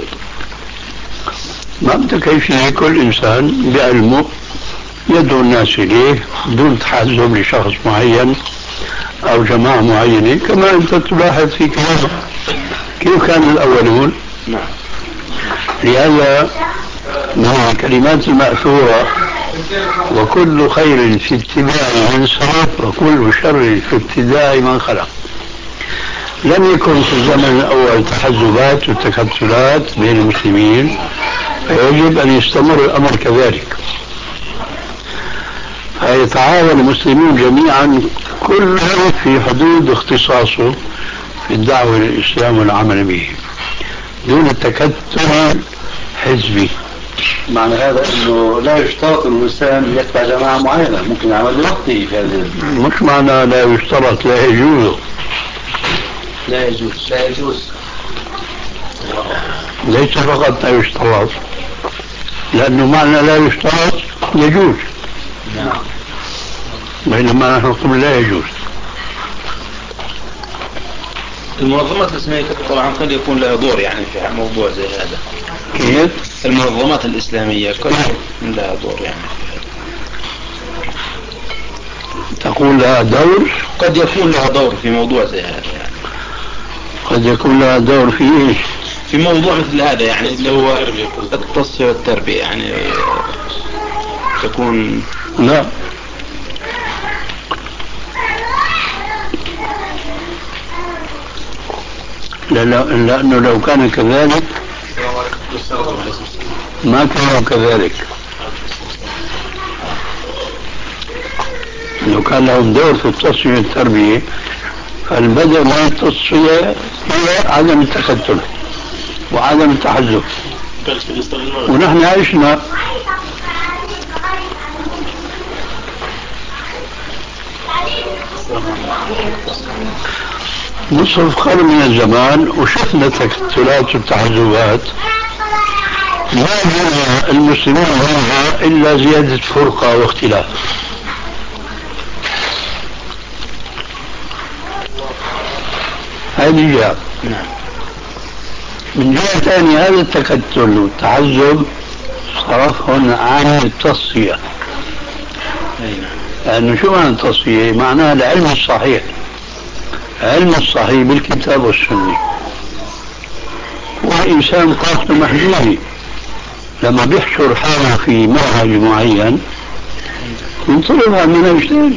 ما بدك أي شيء، كل إنسان بعلمه يدعو الناس إليه دون تحزب لشخص معين أو جماعة معينة، كما أنت تلاحظ في كلامك كيف كان الأولون. نعم. لهذا من الكلمات المأثورة وكل خير في اتباع من سلف وكل شر في ابتداع من خلق. لم يكن في الزمن الأول تحزبات وتكتلات بين المسلمين، فيجب أن يستمر الأمر كذلك، فيتعاون المسلمون جميعا كل في حدود اختصاصه في الدعوة للإسلام والعمل به دون التكتل حزبي. معنى هذا انه لا يشترط الانسان يتبع جماعة معينة، ممكن يعمل وقته في هذا. مش معنى لا يشترط، لا يجوز. لا يجوز. لا يجوز. ليس فقط لا يشترط، لأنه معنى لا يشترط يجوز. نعم. بينما نحن نقول لا يجوز. المنظمات الإسلامية طبعا قد يكون لها دور يعني في موضوع زي هذا. كيف؟ المنظمات الإسلامية قد يكون لها دور يعني في هذا. تقول لها دور؟ قد يكون لها دور في موضوع زي هذا يعني. قد يكون لها دور في ايش؟ في موضوع مثل هذا يعني اللي هو التصفية والتربية يعني تكون. لا، لأنه لو كان كذلك ما كانوا كذلك. لو كان لهم دور في التصفية والتربية، فالبدء من التصفية هي عدم التكتل وعدم التحزب، ونحن عشنا نصف قرن من الزمان وشفنا تكتلات والتحزبات، ما بنى المسلمين منها إلا زيادة فرقة واختلاف. هذه جهة. من جهة ثانية هذا التكتل والتحزب صرفهن عن التصفية. لأنه شو معنى التصفية؟ معناها العلم الصحيح، علم الصحيح بالكتاب والسنة. والإنسان طاقته محدودة، لما بيحشر حاله في منهج معين ينطلب عن منهج ثاني.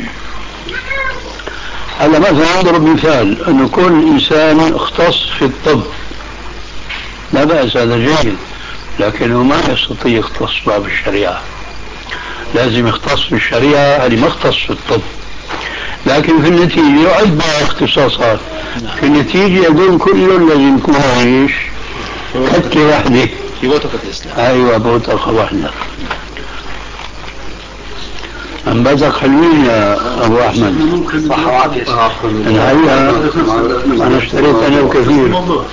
هذا مثلا أضرب مثال أنه كل إنسان اختص في الطب، لا بأس، هذا جيد، لكنه ما يستطيع يختص باب الشريعة. لازم يختص في الشريعة، هذه ما اختص في الطب، لكن في النتيجة يعد بها اختصاصات. في النتيجة يقول كل لازم يكون عايش كتلة واحدة في بوتقة الإسلام. أيوة، بوتقة واحدة. أنباتك حلوين يا أبو أحمد. صحوات. أنا اشتريت أنا وكثير.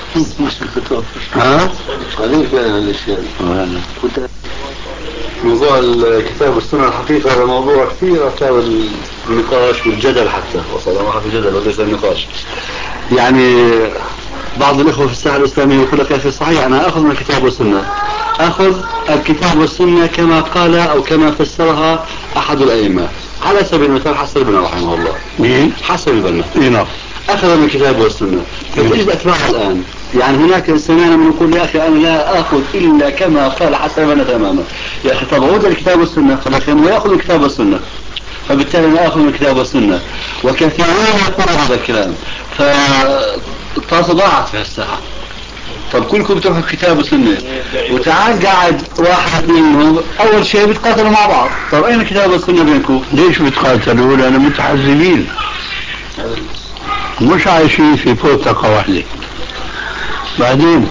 ها؟ قليل فعلا الأشياء. موضوع الكتاب والسنة الحقيقة هذا موضوع كثير أثار النقاش والجدل، حتى وصل مرحلة الجدل وليس النقاش. يعني بعض الإخوة في الساحة الإسلامية يقول لك يا أخي صحيح أنا أخذ من الكتاب والسنة، أخذ الكتاب والسنة كما قال أو كما فسرها أحد الأئمة، على سبيل المثال حسن البنا رحمه الله. مين؟ حسن البنا. نعم. أخذ من الكتاب والسنة. فتجد أتباعه الآن يعني هناك سمعنا من يقول يا أخي أنا لا أخذ إلا كما قال حسن البنا تماما. يا أخي طب عود الكتاب والسنة، فلكن ويأخذ الكتاب والسنة، فبالتالي لا أخذ من الكتاب والسنة، وكثيرون يقولون هذا الكلام، فالطاسة ضاعت في الساعة. طب كلكم بتروحوا الكتاب والسنة، وتعال قاعد واحد منهم أول شيء بتقاتلوا مع بعض. طب أين الكتاب والسنة بينكم؟ ليش بتقاتلوا؟ لأننا متحزبين، مش عايشين في بوتقة واحدة. بعدين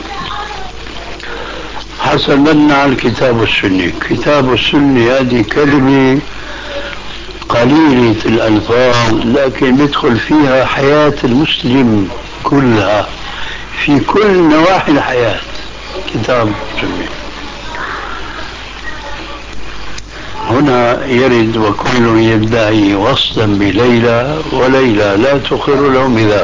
حسبنا على الكتاب والسنة. كتاب والسنة هذه كلمة قليلة الألفاظ، لكن يدخل فيها حياة المسلم كلها في كل نواحي الحياة. كتاب والسنة هنا يرد وكل يدعي وصلا بليلى وليلى لا تقر له بذاك.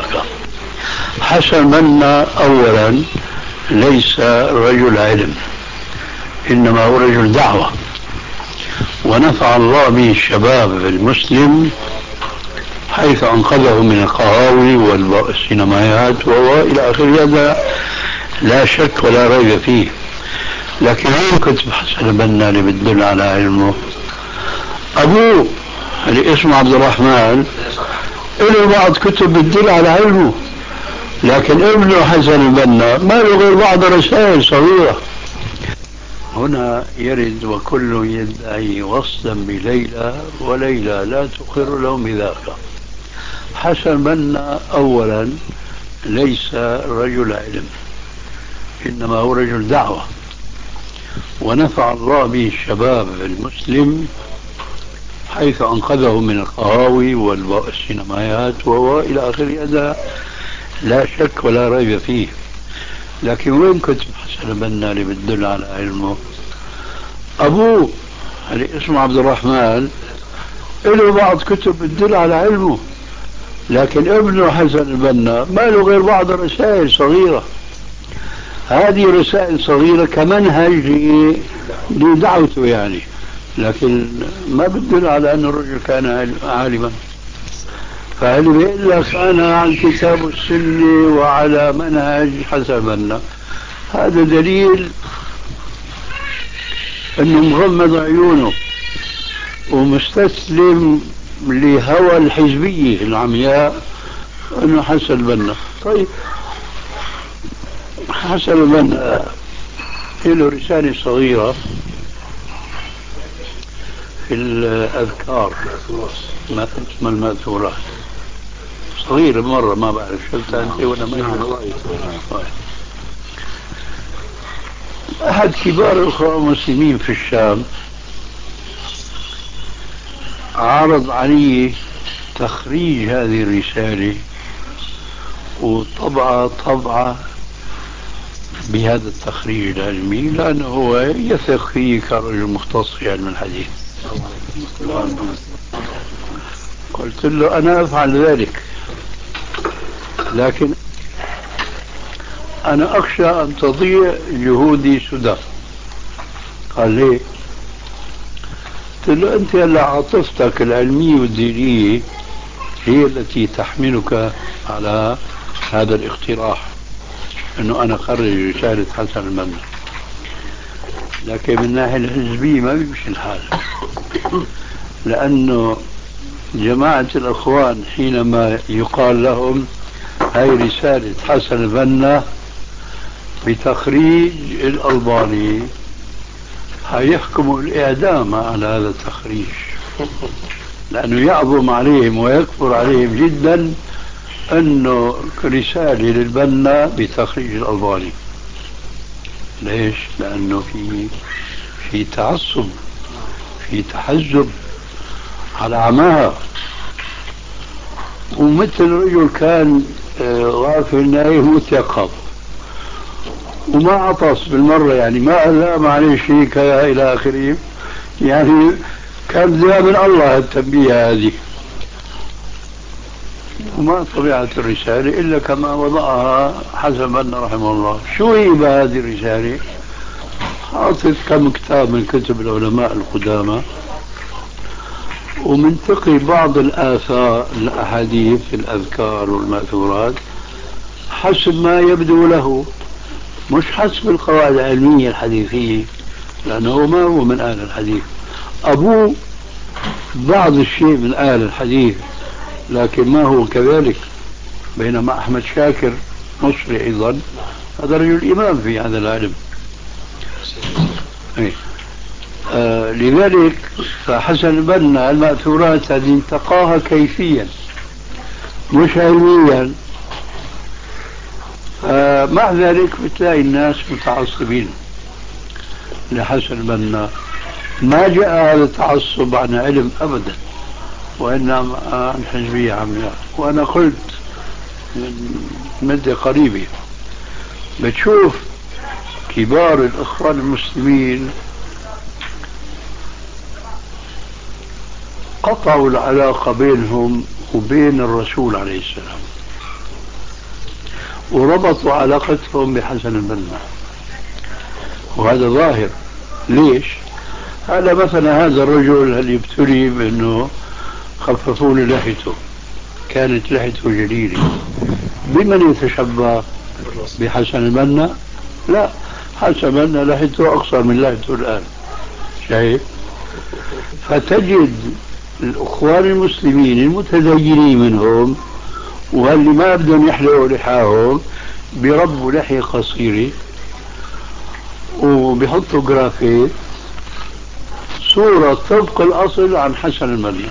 حسبنا أولا ليس رجل علم، إنما هو رجل دعوة، ونفع الله به الشباب المسلم حيث أنقذه من القهاوي والسينمائيات وهو إلى آخر هذا لا شك ولا ريب فيه. لكن وين كتب حسن البنا اللي بتدل على علمه؟ أبوه اللي اسمه عبد الرحمن له بعض كتب بتدل على علمه، لكن ابنه حسن البنا ما له غير بعض رسائل صغيرة. هنا يرد وكل يدعي وصلا بليلى وليلى لا تقر له بذاك. حسن البنا أولا ليس رجل علم، إنما هو رجل دعوة، ونفع الله به الشباب المسلم حيث أنقذه من القهاوي والسينمائيات وهو إلى آخر هذا لا شك ولا ريب فيه. لكن وين كتب حسن البنا اللي بتدل على علمه؟ أبوه اللي اسمه عبد الرحمن له بعض كتب بتدل على علمه، لكن ابنه حسن البنا ما له غير بعض رسائل صغيرة. هذه رسائل صغيرة كمنهج لدعوته يعني، لكن ما بتدل على أن الرجل كان عالما. فهل بيقول لك أنا على الكتاب والسنة وعلى منهج حسن البنا، هذا دليل أنه مغمض عيونه ومستسلم لهوى الحزبية العمياء أنه حسن البنا. طيب حسن البنا له رسالة صغيرة في الأذكار ما اسمها المأثورات، صغيرة مرة ما بعرف شفتها أنت ولا ما. أحد كبار الأخوة المسلمين في الشام عرض علي تخريج هذه الرسالة وطبعة بهذا التخريج العلمي، لأنه هو يثق فيه كرجل مختص في علم الحديث. قلت له أنا أفعل ذلك، لكن أنا أخشى أن تضيع جهودي سدى. قال ليه؟ قلت له أنت هلا عاطفتك العلمية والدينية هي التي تحملك على هذا الاقتراح أنه أنا أخرج رسالة حسن البنا، لكن من الناحية الحزبية ما بيمشي الحال، لأنه جماعة الأخوان حينما يقال لهم هاي رسالة حسن البنا بتخريج الألباني هيحكموا الإعدام على هذا التخريج، لأنه يعظم عليهم ويكبر عليهم جدا أنه رسالة للبنا بتخريج الألباني. ليش؟ لأنه في تعصب، في تحزب على عماها، ومثل رجل كان غافل نايم متيقظ وما عطس بالمرة، يعني ما ألام عليه شيء كذا إلى آخره، يعني كان ذا من الله التنبيه هذه. وما طبيعة الرسالة إلا كما وضعها حسن البنا رحمه الله. شو هي هذه الرسالة؟ حاطط كم كتاب من كتب العلماء القدامى، ومنتقي بعض الآثار الأحاديث الأذكار والمأثورات حسب ما يبدو له، مش حسب القواعد العلمية الحديثية، لأنه ما هو من أهل الحديث. أبوه بعض الشيء من أهل الحديث لكن ما هو كذلك. بينما أحمد شاكر مصري أيضا هذا رجل إمام في هذا العلم. لذلك فحسن البنا المأثورات هذه انتقاها كيفيا مش علميا. مع ذلك بتلاقي الناس متعصبين لحسن البنا. ما جاء هذا التعصب عن علم أبدا، وإنما عن حزبية عمياء. وأنا قلت من مدة قريبة بتشوف كبار الإخوان المسلمين قطعوا العلاقة بينهم وبين الرسول عليه السلام، وربطوا علاقتهم بحسن البنا، وهذا ظاهر. ليش؟ هذا مثلا هذا الرجل اللي ابتلي بأنه خففوا له لحيته، كانت لحيته جليلة، بمن يتشبه؟ بحسن البنا؟ لا، حسن البنا لحيته أقصر من لحيته الآن، شايف؟ فتجد الأخوان المسلمين المتدينين منهم واللي ما بدهم يحلقوا لحاهم بيربوا لحية قصيرة وبيحطوا جرافيت صورة طبق الأصل عن حسن البنا.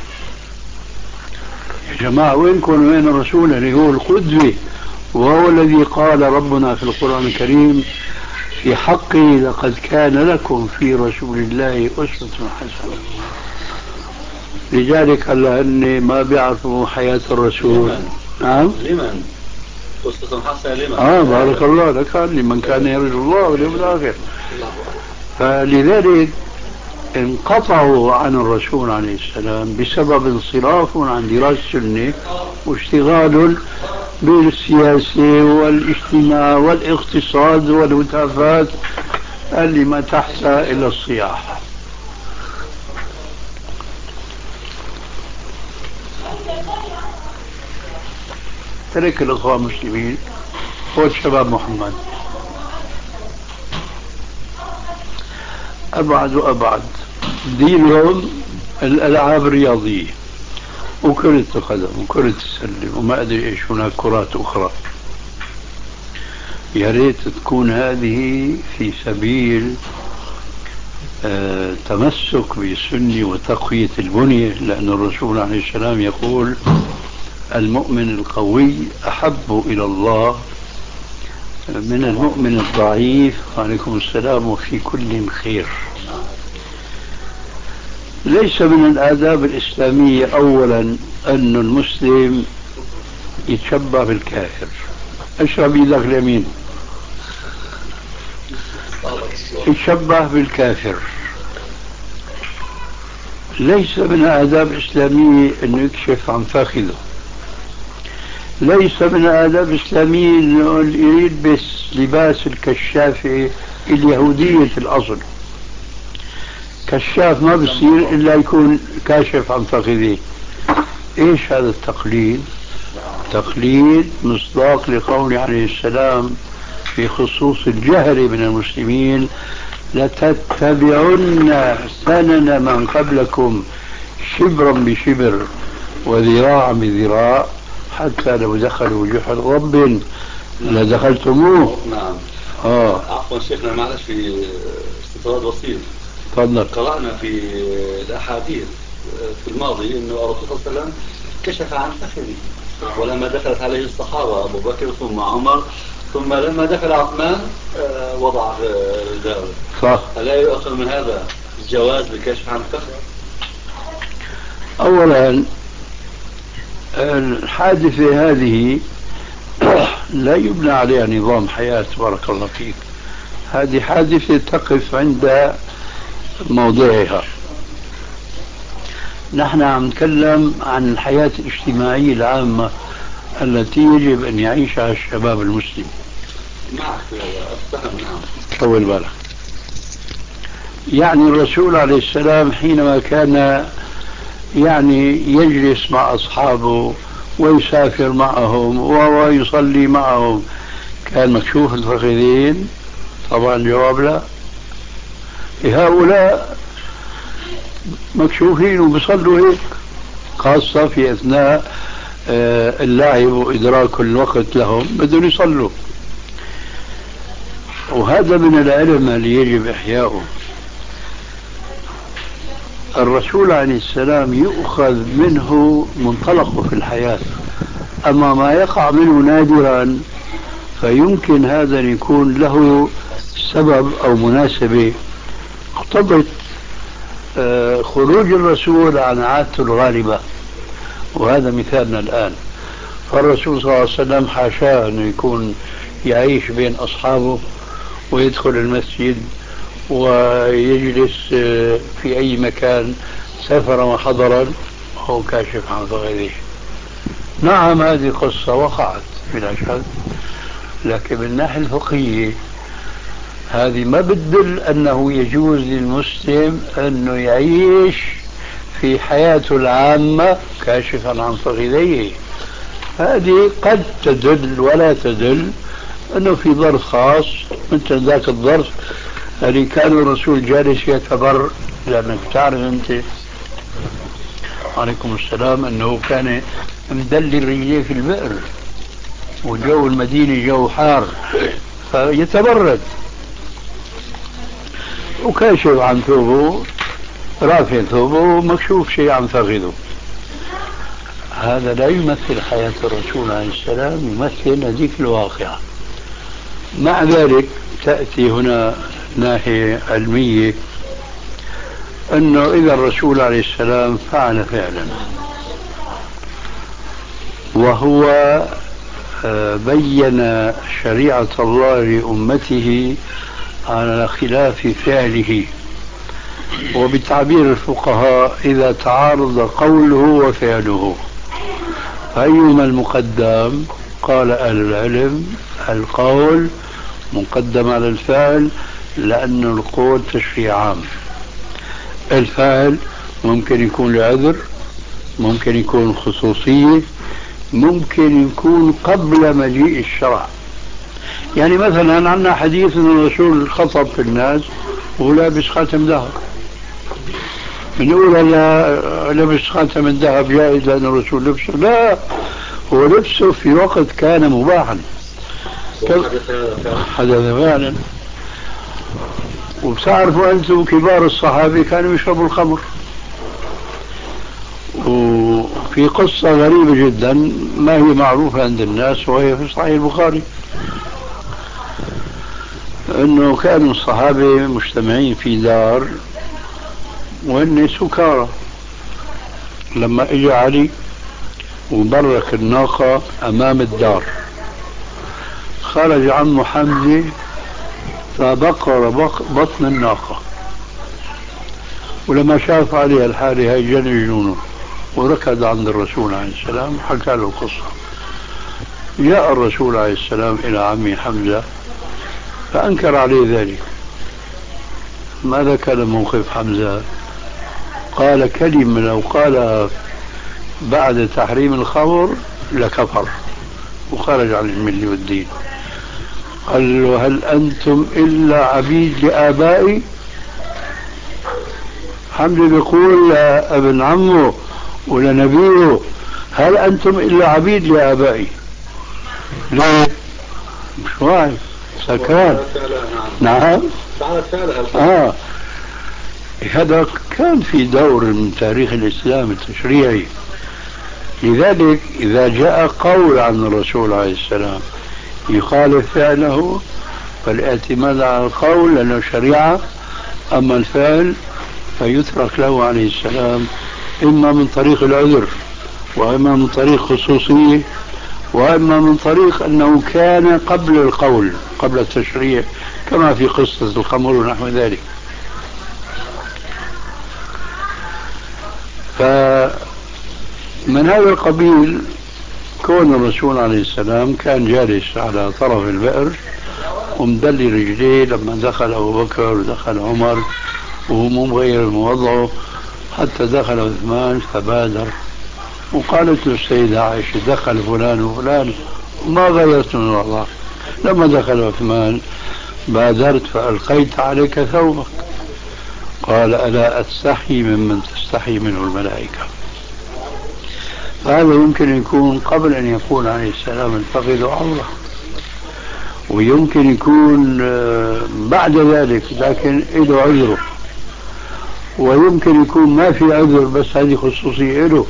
يا جماعة وينكم وين الرسول اللي هو القدوة، وهو الذي قال ربنا في القرآن الكريم في حقه لقد كان لكم في رسول الله أسوة حسنة. لذلك هلا أني ما بيعرفوا حياة الرسول. نعم. لمن؟ أسوة حسنة لمن؟ بارك الله لك، لمن كان يرجو الله واليوم الآخر. فلذلك انقطعوا عن الرسول عليه السلام بسبب انصراف عن دراسة السنة واشتغال بالسياسة والاجتماع والاقتصاد والهتافات اللي ما تحتها إلا الصياح. ترك الأخوة المسلمين هو شباب محمد أبعد وأبعد. دينهم الألعاب الرياضية وكرة القدم وكرة السلة وما أدري إيش، هناك كرات أخرى. يا ريت تكون هذه في سبيل تمسك بالسنة وتقوية البنية، لأن الرسول عليه السلام يقول المؤمن القوي أحب إلى الله من المؤمن الضعيف، وعليكم السلام، وفي كل خير. ليس من الآداب الإسلامية أولا أن المسلم يتشبه بالكافر. اشرب يدك اليمين. يتشبه بالكافر. ليس من الآداب الإسلامية أنه يكشف عن فخذه. ليس من الآداب الإسلامية أنه يلبس لباس الكشافة اليهودية الأصل. كشاف ما بصير إلا يكون كاشف عن فخذه. إيش هذا التقليد؟ تقليد مصداق لقول عليه السلام في خصوص الجهر من المسلمين لتتبعن سنن من قبلكم شبرا بشبر وذراعا بذراع حتى لو دخلوا جحر رب لدخلتموه. نعم. عفوا شيخنا معلش في استطراد بسيط. تفضل. قرأنا في الأحاديث في الماضي أنه الرسول صلى الله عليه وسلم كشف عن فخذه، ولما دخلت عليه الصحابة أبو بكر ثم عمر ثم لما دخل عثمان وضع رداءه. صح. ألا يؤخذ من هذا الجواز بالكشف عن الفخذ؟ أولا الحادثة هذه لا يبنى عليها نظام حياة بارك الله فيك. هذه حادثة تقف عند موضعها. نحن عم نتكلم عن الحياة الاجتماعية العامة التي يجب أن يعيشها الشباب المسلم. معك أتفهم. نعم. طول بالك. يعني الرسول عليه السلام حينما كان يعني يجلس مع أصحابه ويسافر معهم ويصلي معهم، كان مكشوف الفخذين؟ طبعا الجواب لا. هؤلاء مكشوفين وبيصلوا هيك، خاصة في أثناء اللعب وإدراك الوقت لهم بدهم يصلوا. وهذا من العلم اللي يجب إحياؤه. الرسول عليه السلام يؤخذ منه منطلقه في الحياة، أما ما يقع منه نادرا فيمكن هذا أن يكون له سبب أو مناسبة اقتضت خروج الرسول عن عادته الغالبة، وهذا مثالنا الآن. فالرسول صلى الله عليه وسلم حاشاه أنه يكون يعيش بين أصحابه ويدخل المسجد ويجلس في أي مكان سفرا وحضرا وهو كاشف عن فخذه. نعم هذه قصة وقعت بلا شك، لكن من الناحية الفقهية هذه ما بتدل أنه يجوز للمسلم أنه يعيش في حياته العامة كاشفا عن فخذيه. هذه قد تدل ولا تدل أنه في ظرف خاص مثل ذاك الظرف اللي كان الرسول جالس يتبر، لأنك تعرف أنت عليكم السلام أنه كان مدلل رجليه في البئر وجو المدينة جو حار فيتبرد، وكاشف عن ثوبه، رافع ثوبه، مكشوف شيء عن فخذه. هذا لا يمثل حياة الرسول عليه السلام، يمثل هذيك الواقعة. مع ذلك تأتي هنا ناحية علمية، أنه إذا الرسول عليه السلام فعل فعلا وهو بين شريعة الله لأمته على خلاف فعله، وبتعبير الفقهاء إذا تعارض قوله وفعله فأيهما المقدم؟ قال أهل العلم القول مقدم على الفعل، لأن القول تشريع عام. الفعل ممكن يكون لعذر، ممكن يكون خصوصية، ممكن يكون قبل مجيء الشرع. يعني مثلا عندنا حديث أن الرسول خطب في الناس ولابس خاتم ذهب، بنقول لا لبس خاتم الذهب جائز لأن الرسول لبسه؟ لا، هو لبسه في وقت كان مباحا، حدث فعلا. وبتعرفوا أنتم كبار الصحابة كانوا يشربوا الخمر. وفي قصة غريبة جدا ما هي معروفة عند الناس وهي في صحيح البخاري، أنه كانوا الصحابة مجتمعين في دار وهن سكارى، لما اجى علي وبرك الناقة أمام الدار خرج عمه حمزة فبقر بطن الناقة، ولما شاف عليها الحالة هاي جن جنونه وركض عند الرسول عليه السلام حكى له القصة. جاء الرسول عليه السلام إلى عمي حمزة فأنكر عليه ذلك. ماذا كان موقف حمزة؟ قال كلمة لو قال بعد تحريم الخمر لكفر وخرج عن الملة والدين. قال له هل أنتم إلا عبيد لآبائي؟ حمزة بيقول لابن عمه ولنبيه هل أنتم إلا عبيد لآبائي؟ لا مش واعي سكران. نعم هذا كان في دور من تاريخ الإسلام التشريعي. لذلك إذا جاء قول عن الرسول عليه السلام يخالف فعله فالاعتماد على القول لأنه شريعة، أما الفعل فيترك له عليه السلام إما من طريق العذر وإما من طريق خصوصية وإما من طريق أنه كان قبل القول قبل التشريع، كما في قصة الخمر ونحو ذلك. فمن هذا القبيل كون الرسول عليه السلام كان جالس على طرف البئر ومدلي رجليه لما دخل أبو بكر ودخل عمر وهو مغير من وضعه، حتى دخل عثمان فبادر وقالت له السيدة عائشة دخل فلان وفلان ما غيرت من الوضع. لما دخل عثمان بادرت فألقيت عليك ثوبك. قال ألا أستحي ممن تستحي منه الملائكة. فهذا يمكن يكون قبل أن يكون عليه السلام الفخذ عورة، ويمكن يكون بعد ذلك لكن له عذره، ويمكن يكون ما في عذر بس هذه خصوصية له.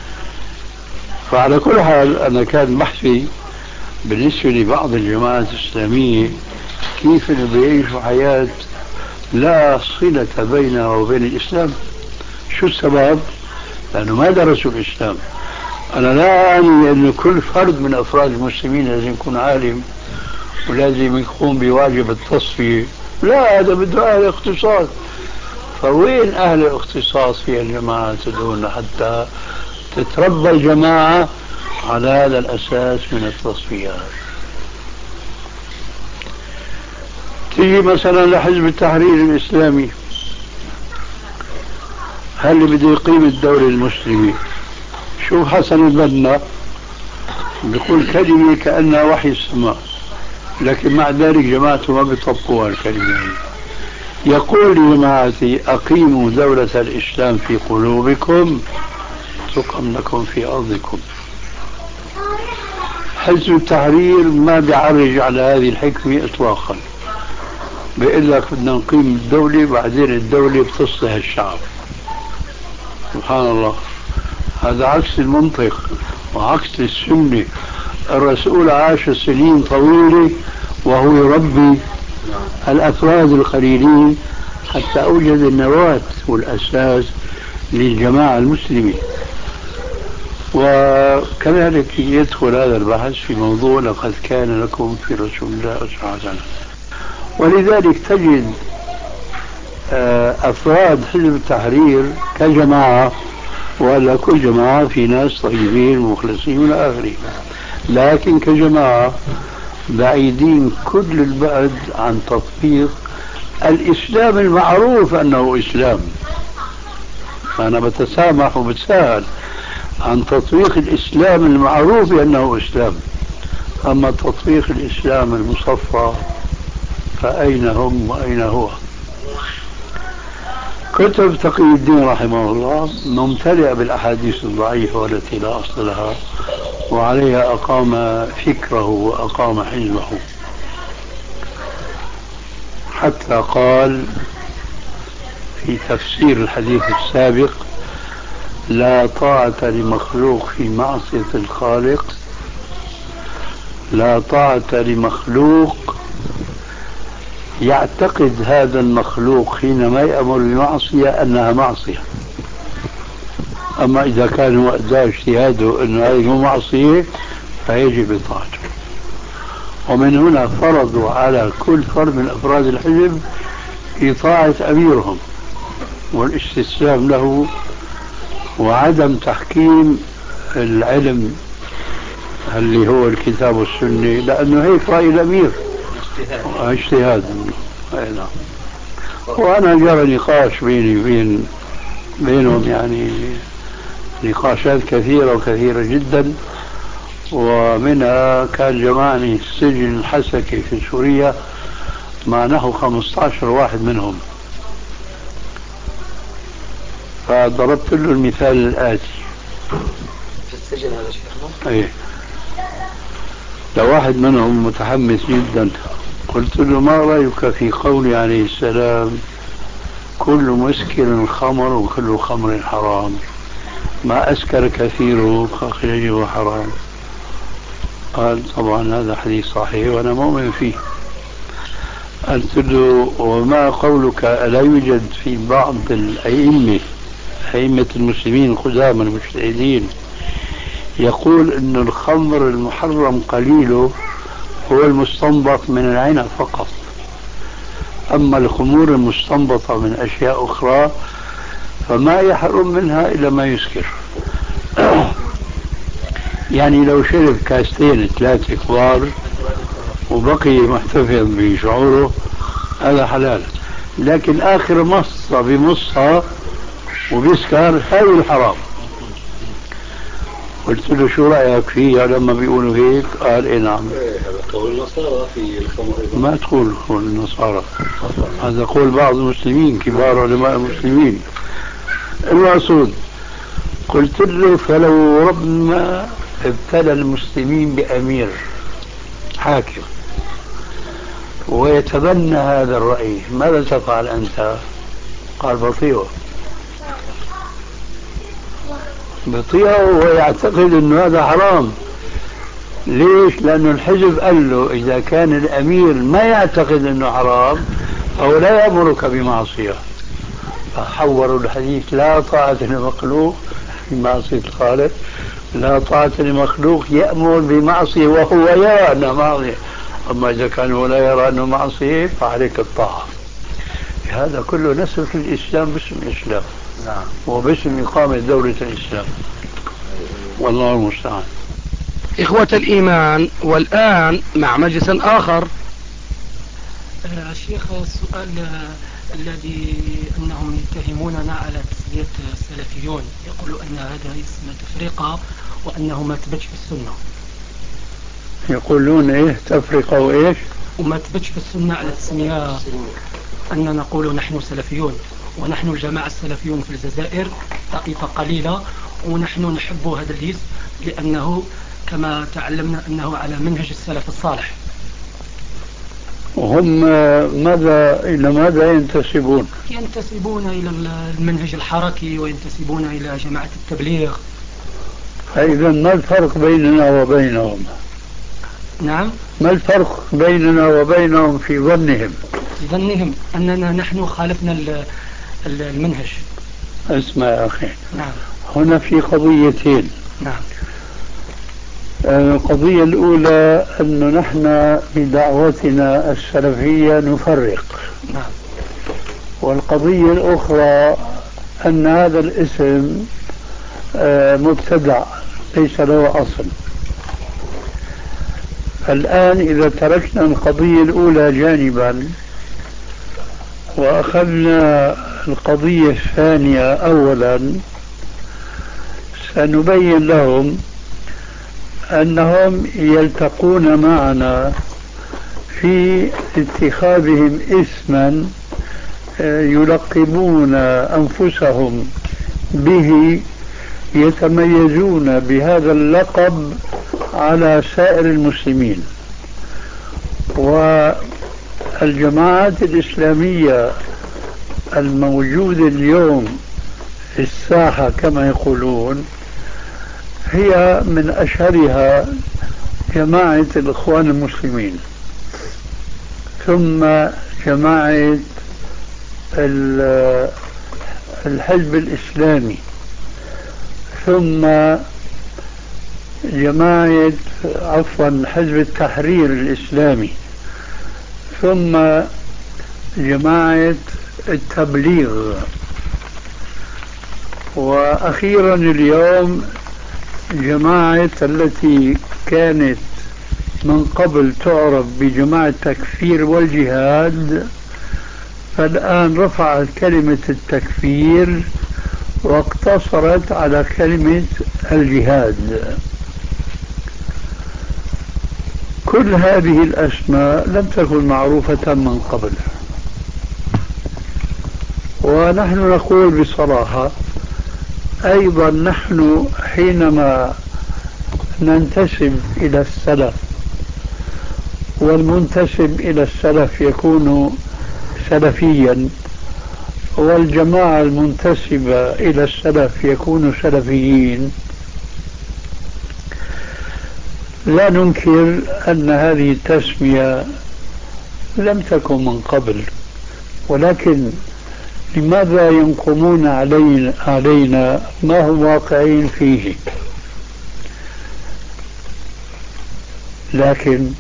فعلى كل حال أنا كان بحثي بالنسبة لبعض الجماعات الإسلامية كيف بيعيشوا حياة لا صلة بينها وبين الإسلام. شو السبب؟ لأنه ما درسوا الإسلام. أنا لا أعني أن كل فرد من أفراد المسلمين لازم يكون عالم ولازم يقوم بواجب التصفية، لا، هذا بده أهل اختصاص. فوين أهل الاختصاص في الجماعة تدون حتى تتربى الجماعة على هذا الأساس من التصفيات؟ تيجي مثلا لحزب التحرير الإسلامي، هل اللي بده يقيم الدولة المسلمة؟ شوف حسن البنا بيقول كلمة كأنها وحي السماء، لكن مع ذلك جماعته ما بيطبقوها الكلمة. يقول لجماعتي أقيموا دولة الإسلام في قلوبكم تقم لكم في أرضكم. حزب التحرير ما بيعرج على هذه الحكمة إطلاقا، بيقول لك بدنا نقيم الدولة بعدين الدولة بتصلح الشعب. سبحان الله، هذا عكس المنطق وعكس السنة. الرسول عاش سنين طويلة وهو يربي الأفراد القليلين حتى أوجد النواة والأساس للجماعة المسلمة. وكذلك يدخل هذا البحث في موضوع لقد كان لكم في رسول الله أسوة حسنة. ولذلك تجد أفراد حزب التحرير كجماعة، ولا كل جماعة في ناس طيبين مخلصين إلى آخره، لكن كجماعة بعيدين كل البعد عن تطبيق الإسلام المعروف أنه إسلام. أنا بتسامح وبتساهل عن تطبيق الإسلام المعروف بأنه إسلام، أما تطبيق الإسلام المصفى فأين هم وأين هو؟ كتب تقي الدين رحمه الله ممتلئة بالأحاديث الضعيفة والتي لا أصل لها، وعليها أقام فكره وأقام حزبه، حتى قال في تفسير الحديث السابق: لا طاعة لمخلوق في معصية الخالق، لا طاعة لمخلوق يعتقد هذا المخلوق حينما يأمر بمعصية أنها معصية. أما إذا كان هو أدى اجتهاده أن هذه معصية فيجب طاعته. ومن هنا فرضوا على كل فرد من أفراد الحزب إطاعة أميرهم والاستسلام له وعدم تحكيم العلم اللي هو الكتاب والسنة، لأنه هيك رأي الأمير اجتهاد. وأنا جرى نقاش بيني بينهم، يعني نقاشات كثيرة وكثيرة جدا، ومنها كان جمعني السجن الحسكي في سوريا مع نحو 15 واحد منهم. فضربت له المثال الآتي في السجن هذا شيخنا. ايه، لواحد منهم متحمس جدا قلت له: ما رأيك في قول عليه السلام: كل مسكر خمر وكل خمر حرام، ما أسكر كثيره فقليله حرام. قال: طبعا هذا حديث صحيح وأنا مؤمن فيه. قلت له: وما قولك ألا يوجد في بعض أئمة المسلمين القدامى المجتهدين يقول أن الخمر المحرم قليله هو المستنبط من العنب فقط، أما الخمور المستنبطة من أشياء أخرى فما يحرم منها إلا ما يسكر. يعني لو شرب كاستين 3 كبار وبقي محتفظ بشعوره هذا حلال، لكن آخر مصة بمصها وبيسكر هذا الحرام. قلت له شو رأيك فيها لما بيقولوا هيك؟ قال إيه نعم. هذا قول النصارى في الخمر أيضا. ما تقول قول النصارى، هذا قول بعض المسلمين كبار علماء المسلمين. المقصود قلت له فلو ربنا ابتلى المسلمين بأمير حاكم ويتبنى هذا الرأي ماذا تفعل أنت؟ قال بطيئة ويعتقد أنه هذا حرام. ليش؟ لأنه الحزب قال له إذا كان الأمير ما يعتقد أنه حرام فهو لا يأمرك بمعصية. فحوروا الحديث لا طاعة لمخلوق في معصية الخالق، لا طاعة لمخلوق يأمر بمعصية وهو يرى أنه معصية، أما إذا كان هو لا يرى أنه معصية فعليك الطاعة. هذا كله نسل في الإسلام باسم الإسلام. نعم. وباسم إقامة دولة الإسلام. والله المستعان. إخوة الإيمان، والآن مع مجلس آخر. الشيخ السؤال الذي أنهم يتهموننا على تسمية السلفيون، يقولوا أن هذا اسم تفرقة وأنه ما تبتش في السنة. يقولون إيه تفرقة وإيش؟ وما تبتش في السنة على التسمية، أن نقول نحن سلفيون، ونحن الجماعة السلفيون في الجزائر طائفة قليلة، ونحن نحب هذا الاسم لأنه كما تعلمنا أنه على منهج السلف الصالح. وهم إلى ماذا ينتسبون؟ ينتسبون إلى المنهج الحركي وينتسبون إلى جماعة التبليغ. فإذا ما الفرق بيننا وبينهم؟ نعم. ما الفرق بيننا وبينهم في ظنهم؟ في ظنهم أننا نحن خالفنا المنهج. اسمع يا أخي. نعم. هنا في قضيتين. نعم. القضية الأولى أن نحن بدعوتنا السلفية نفرق. نعم. والقضية الأخرى أن هذا الاسم مبتدع ليس له أصل. الآن إذا تركنا القضية الأولى جانبا وأخذنا القضية الثانية أولا، سنبين لهم أنهم يلتقون معنا في اتخاذهم اسما يلقبون أنفسهم به، يتميزون بهذا اللقب على سائر المسلمين. والجماعات الإسلامية الموجودة اليوم في الساحة كما يقولون هي من أشهرها جماعة الإخوان المسلمين، ثم جماعة الحزب الإسلامي، ثم جماعة حزب التحرير الإسلامي، ثم جماعة التبليغ، وأخيرا اليوم جماعة التي كانت من قبل تعرف بجماعة التكفير والجهاد، فالآن رفعت كلمة التكفير واقتصرت على كلمة الجهاد. كل هذه الأسماء لم تكن معروفة من قبل، ونحن نقول بصراحة أيضا نحن حينما ننتسب إلى السلف، والمنتسب إلى السلف يكون سلفيا، والجماعة المنتسبة إلى السلف يكون سلفيين، لا ننكر أن هذه التسمية لم تكن من قبل، ولكن لماذا ينقمون علينا ما هم واقعين فيه؟ لكن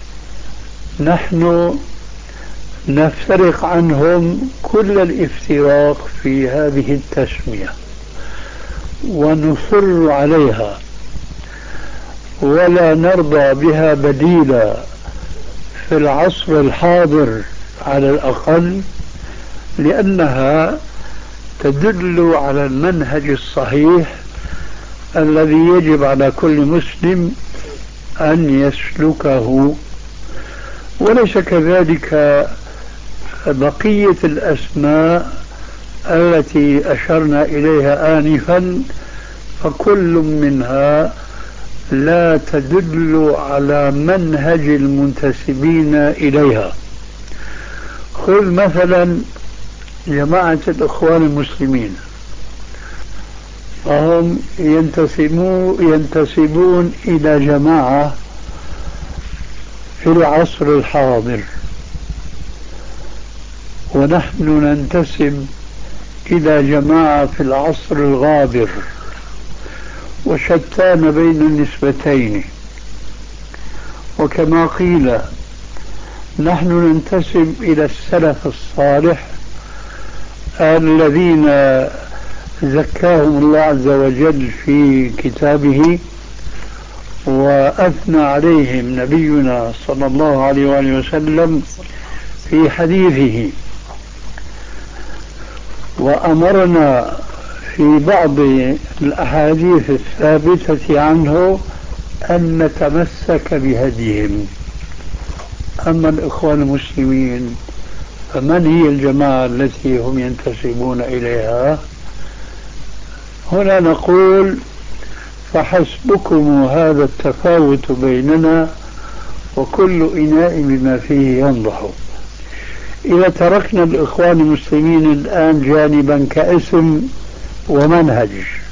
نحن نفترق عنهم كل الافتراق في هذه التسمية ونصر عليها ولا نرضى بها بديلا في العصر الحاضر على الأقل، لأنها تدل على المنهج الصحيح الذي يجب على كل مسلم أن يسلكه، وليس كذلك بقية الأسماء التي أشرنا إليها آنفا، فكل منها لا تدل على منهج المنتسبين إليها. خذ مثلا جماعة الإخوان المسلمين، فهم ينتسبون إلى جماعة في العصر الحاضر، ونحن ننتسب إلى جماعة في العصر الغابر، وشتان بين النسبتين. وكما قيل نحن ننتسب إلى السلف الصالح الذين زكاهم الله عز وجل في كتابه وأثنى عليهم نبينا صلى الله عليه وآله وسلم في حديثه، وأمرنا في بعض الأحاديث الثابتة عنه أن نتمسك بهديهم. أما الإخوان المسلمين فمن هي الجماعة التي هم ينتسبون إليها؟ هنا نقول فحسبكم هذا التفاوت بيننا وكل إناء بما فيه ينضح. إذا تركنا الإخوان المسلمين الآن جانبا كاسم ومنهج،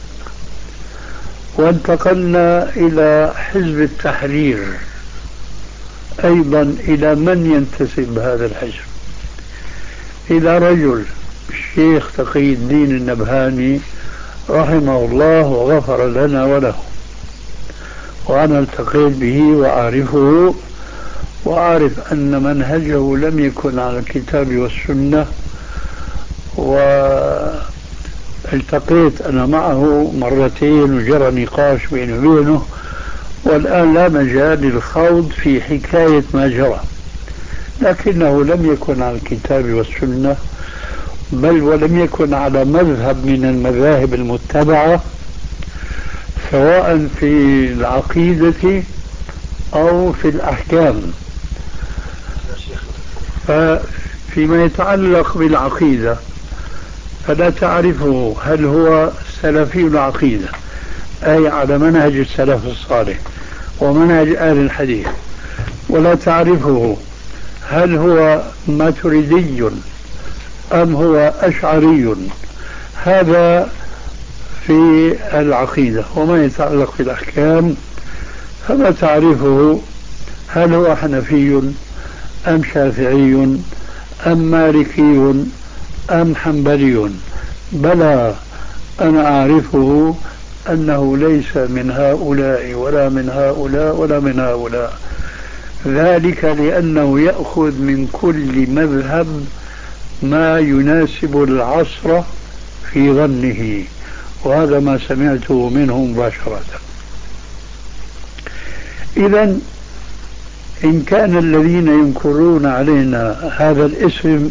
وانتقلنا إلى حزب التحرير، أيضا إلى من ينتسب هذا الحزب؟ إلى رجل الشيخ تقي الدين النبهاني رحمه الله وغفر لنا وله، وأنا التقيت به وأعرفه، وأعرف أن منهجه لم يكن على الكتاب والسنة، والتقيت أنا معه مرتين وجرى نقاش بيني وبينه، والآن لا مجال للخوض في حكاية ما جرى، لكنه لم يكن على الكتاب والسنة، بل ولم يكن على مذهب من المذاهب المتبعة سواء في العقيدة أو في الأحكام. فيما يتعلق بالعقيدة فلا تعرفه هل هو سلفي العقيدة أي على منهج السلف الصالح ومنهج أهل الحديث، ولا تعرفه هل هو ماتريدي أم هو أشعري، هذا في العقيدة. وما يتعلق في الأحكام فما تعرفه هل هو حنفي أم شافعي أم مالكي أم حنبلي. بلى أنا أعرفه أنه ليس من هؤلاء ولا من هؤلاء ولا من هؤلاء، ذلك لأنه يأخذ من كل مذهب ما يناسب العصر في ظنه، وهذا ما سمعته منه مباشرة. إذن إن كان الذين ينكرون علينا هذا الاسم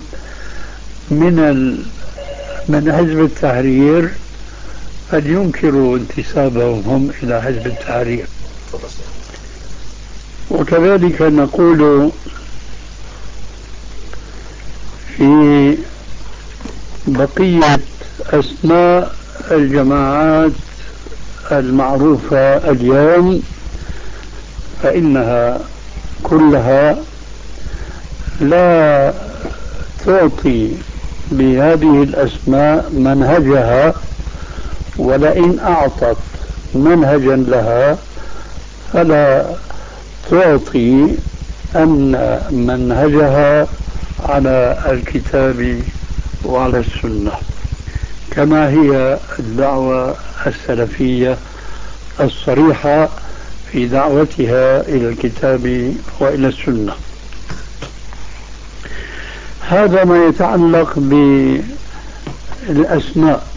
من حزب التحرير فلينكروا انتسابهم هم إلى حزب التحرير. وكذلك نقول في بقية أسماء الجماعات المعروفة اليوم، فإنها كلها لا تعطي بهذه الأسماء منهجها، ولئن أعطت منهجا لها فلا تعطي أن منهجها على الكتاب وعلى السنة، كما هي الدعوة السلفية الصريحة في دعوتها إلى الكتاب وإلى السنة. هذا ما يتعلق بالأسماء.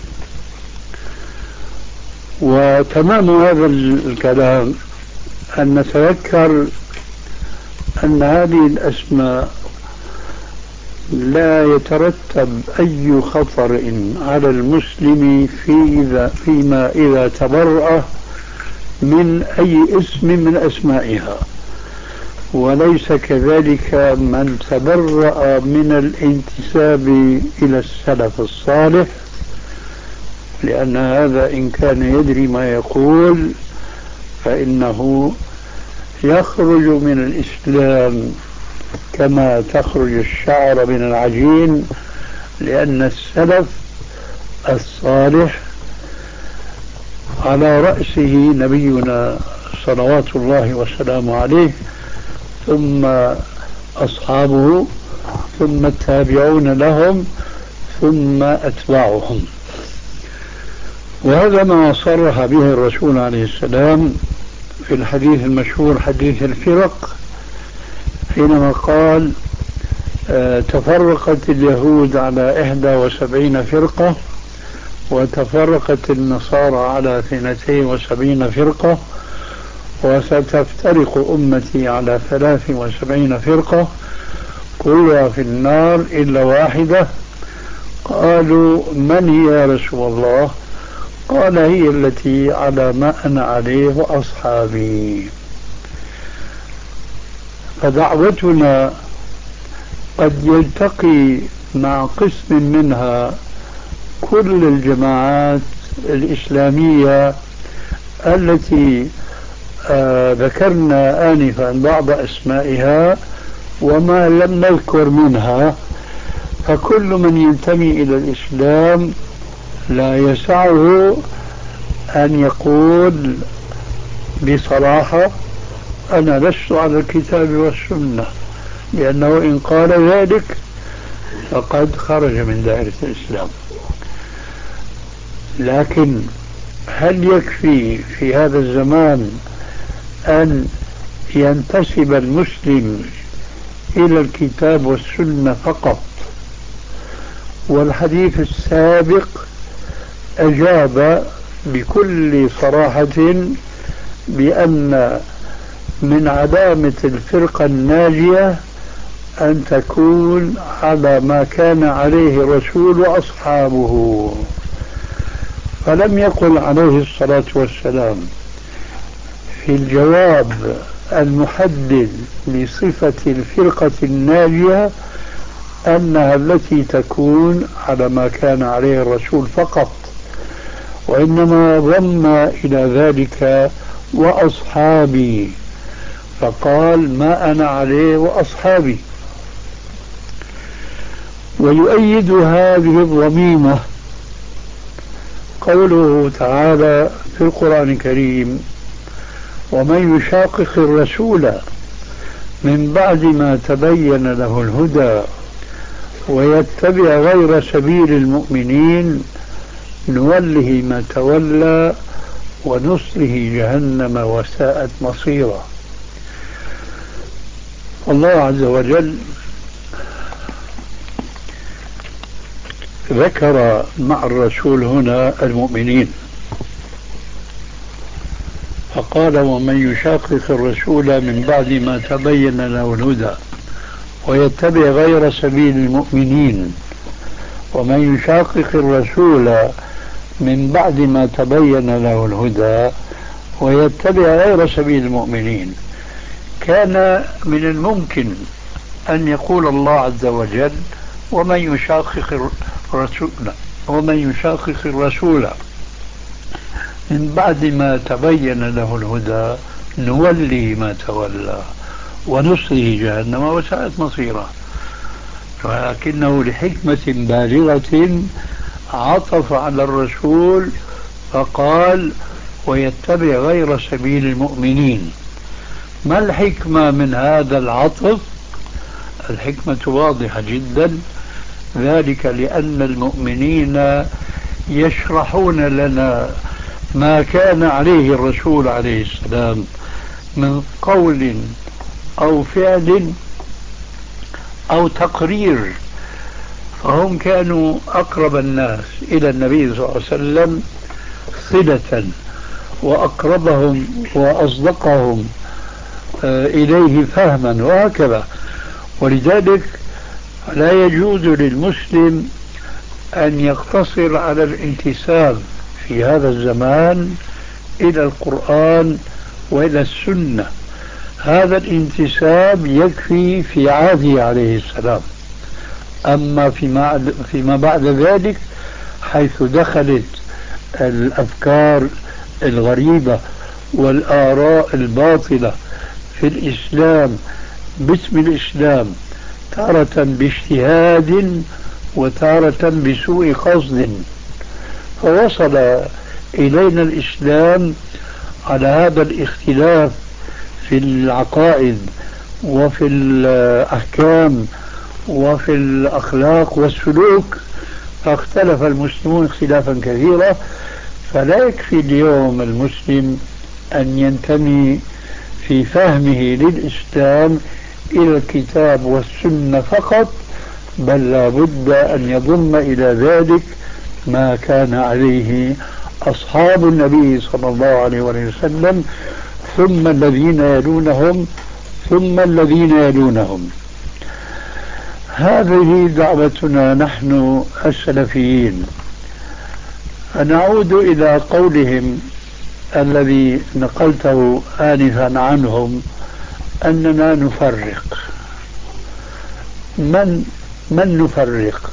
وتمام هذا الكلام أن نتذكر أن هذه الأسماء لا يترتب أي خطر على المسلم فيما إذا تبرأ من أي اسم من أسمائها، وليس كذلك من تبرأ من الانتساب إلى السلف الصالح، لأن هذا إن كان يدري ما يقول فإنه يخرج من الإسلام كما تخرج الشعر من العجين، لأن السلف الصالح على رأسه نبينا صلوات الله وسلامه عليه، ثم أصحابه، ثم التابعون لهم، ثم أتباعهم. وهذا ما صرح به الرسول عليه السلام في الحديث المشهور حديث الفرق، حينما قال تفرقت اليهود على 71 فرقة، وتفرقت النصارى على 72 فرقة، وستفترق أمتي على 73 فرقة كلها في النار إلا واحدة. قالوا من هي يا رسول الله؟ قال هي التي على ما أنا عليه وأصحابي. فدعوتنا قد يلتقي مع قسم منها كل الجماعات الإسلامية التي ذكرنا آنفا بعض أسمائها وما لم نذكر منها، فكل من ينتمي إلى الإسلام لا يسعه أن يقول بصراحة أنا لست على الكتاب والسنة، لأنه إن قال ذلك فقد خرج من دائرة الإسلام. لكن هل يكفي في هذا الزمان أن ينتسب المسلم إلى الكتاب والسنة فقط؟ والحديث السابق أجاب بكل صراحة بأن من علامة الفرقة الناجية أن تكون على ما كان عليه الرسول وأصحابه. فلم يقل عليه الصلاة والسلام في الجواب المحدد لصفة الفرقة الناجية أنها التي تكون على ما كان عليه الرسول فقط، وإنما ضم إلى ذلك وأصحابي، فقال ما أنا عليه وأصحابي. ويؤيد هذه الضميمة قوله تعالى في القرآن الكريم ومن يشاقق الرسول من بعد ما تبين له الهدى ويتبع غير سبيل المؤمنين نوله ما تولى ونصله جهنم وساءت مصيرا. الله عز وجل ذكر مع الرسول هنا المؤمنين، فقال ومن يشاقق الرسول من بعد ما تبين له الهدى ويتبع غير سبيل المؤمنين. ومن يشاقق الرسول من بعد ما تبين له الهدى ويتبع غير سبيل المؤمنين، كان من الممكن أن يقول الله عز وجل ومن يشاقق الرسول من بعد ما تبين له الهدى نولي ما تولى ونصله جهنم وساءت مصيرا. ولكنه لحكمة بالغة عطف على الرسول فقال ويتبع غير سبيل المؤمنين. ما الحكمة من هذا العطف؟ الحكمة واضحة جدا، ذلك لأن المؤمنين يشرحون لنا ما كان عليه الرسول عليه السلام من قول أو فعل أو تقرير، فهم كانوا أقرب الناس إلى النبي صلى الله عليه وسلم صلة وأقربهم وأصدقهم إليه فهما وهكذا. ولذلك لا يجوز للمسلم أن يقتصر على الانتساب في هذا الزمان إلى القرآن وإلى السنة. هذا الانتساب يكفي في عهده عليه السلام. أما فيما بعد ذلك حيث دخلت الأفكار الغريبة والآراء الباطلة في الإسلام باسم الإسلام، تارة باجتهاد وتارة بسوء قصد، فوصل إلينا الإسلام على هذا الاختلاف في العقائد وفي الأحكام وفي الأخلاق والسلوك، فاختلف المسلمون اختلافا كثيرا. فلا يكفي اليوم المسلم أن ينتمي في فهمه للإسلام إلى الكتاب والسنة فقط، بل لا بد أن يضم إلى ذلك ما كان عليه أصحاب النبي صلى الله عليه وسلم، ثم الذين يلونهم ثم الذين يلونهم. هذه دعوتنا نحن السلفيين. نعود إلى قولهم الذي نقلته آنفا عنهم أننا نفرق. من نفرق؟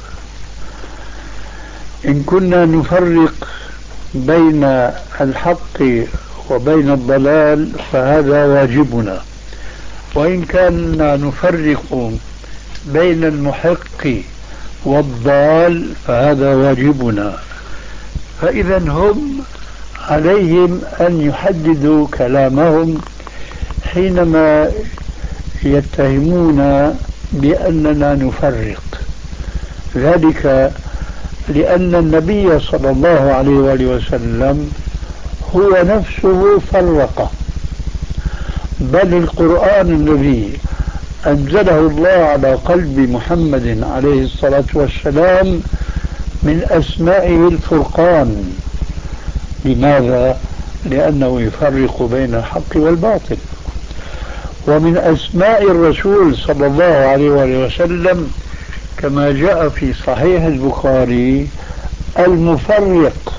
إن كنا نفرق بين الحق وبين الضلال فهذا واجبنا، وإن كنا نفرق بين المحق والضال فهذا واجبنا. فإذا هم عليهم أن يحددوا كلامهم حينما يتهمون بأننا نفرق، ذلك لأن النبي صلى الله عليه وآله وسلم هو نفسه فرق، بل القرآن الذي أنزله الله على قلب محمد عليه الصلاة والسلام من أسمائه الفرقان. لماذا؟ لأنه يفرق بين الحق والباطل. ومن أسماء الرسول صلى الله عليه وآله وسلم كما جاء في صحيح البخاري المفرق.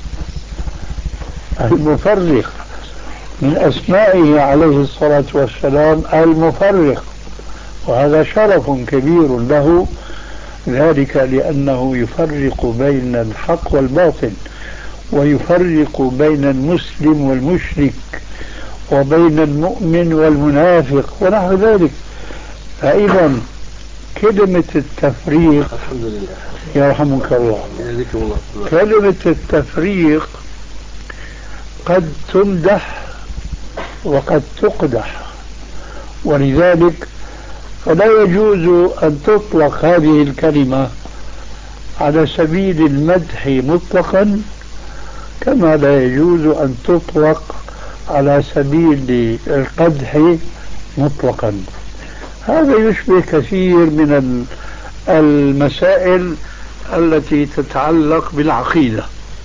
من أسمائه عليه الصلاة والسلام المفرق، وهذا شرف كبير له، ذلك لأنه يفرق بين الحق والباطل، ويفرق بين المسلم والمشرك، وبين المؤمن والمنافق ونحو ذلك. فإذا كلمة التفريق، الحمد لله يرحمك الله، كلمة التفريق قد تمدح وقد تقدح، ولذلك فلا يجوز أن تطلق هذه الكلمة على سبيل المدح مطلقا، كما لا يجوز أن تطلق على سبيل القدح مطلقا. هذا يشبه كثير من المسائل التي تتعلق بالعقيدة،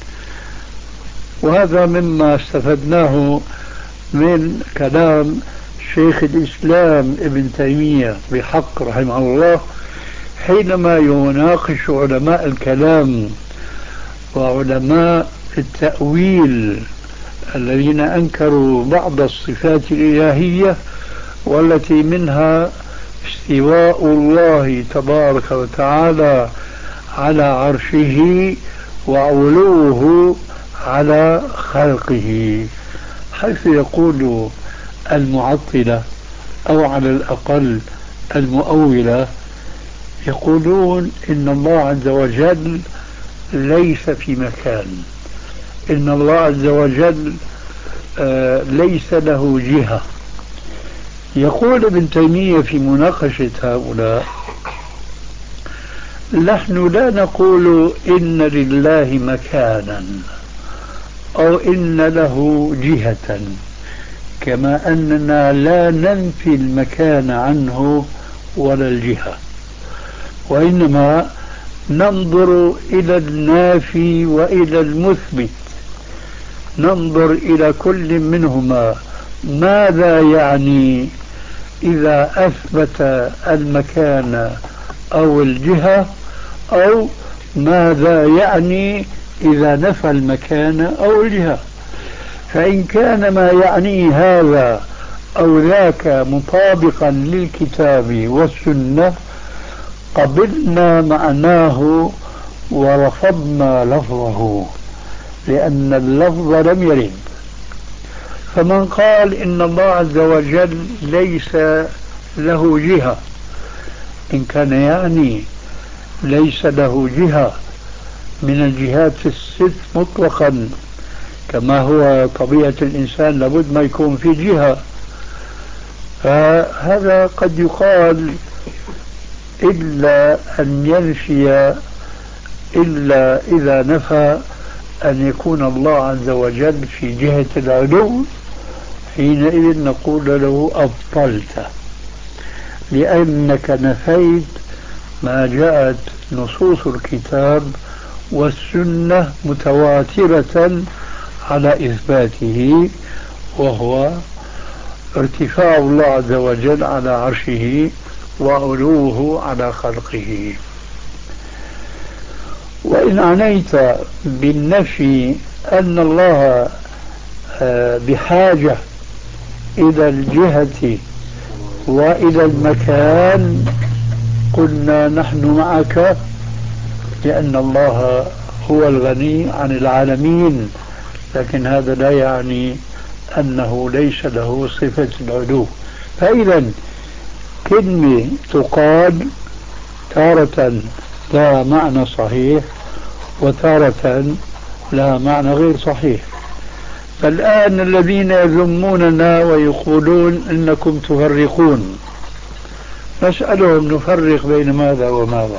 وهذا مما استفدناه من كلام شيخ الإسلام ابن تيمية بحق رحمه الله حينما يناقش علماء الكلام وعلماء التأويل الذين أنكروا بعض الصفات الإلهية، والتي منها استواء الله تبارك وتعالى على عرشه وعلوه على خلقه، حيث يقول المعطلة أو على الأقل المؤولة يقولون إن الله عز وجل ليس في مكان، إن الله عز وجل ليس له جهة. يقول ابن تيمية في مناقشة هؤلاء: نحن لا نقول إن لله مكانا أو إن له جهة، كما أننا لا ننفي المكان عنه ولا الجهة، وإنما ننظر إلى النافي وإلى المثبت، ننظر إلى كل منهما ماذا يعني إذا أثبت المكان أو الجهة، أو ماذا يعني إذا نفى المكان أو الجهة. فإن كان ما يعني هذا أو ذاك مطابقا للكتاب والسنة قبلنا معناه ورفضنا لفظه، لأن اللفظ لم يرد. فمن قال إن الله عز وجل ليس له جهة، إن كان يعني ليس له جهة من الجهات الست مطلقا كما هو طبيعة الإنسان لابد ما يكون في جهة، فهذا قد يقال إلا أن ينفي، إلا إذا نفى أن يكون الله عز وجل في جهة العلو، حينئذ نقول له أبطلت، لأنك نفيت ما جاءت نصوص الكتاب والسنة متواترة على إثباته، وهو ارتفاع الله عز وجل على عرشه وعلوه على خلقه. وإن عنيت بالنفي أن الله بحاجة إلى الجهة وإلى المكان، قلنا نحن معك، لأن الله هو الغني عن العالمين، لكن هذا لا يعني أنه ليس له صفة العلو. فإذا كلمة تقال تارة لها معنى صحيح وتارة لها معنى غير صحيح. فالآن الذين يذموننا ويقولون إنكم تفرقون، نسألهم نفرق بين ماذا وماذا؟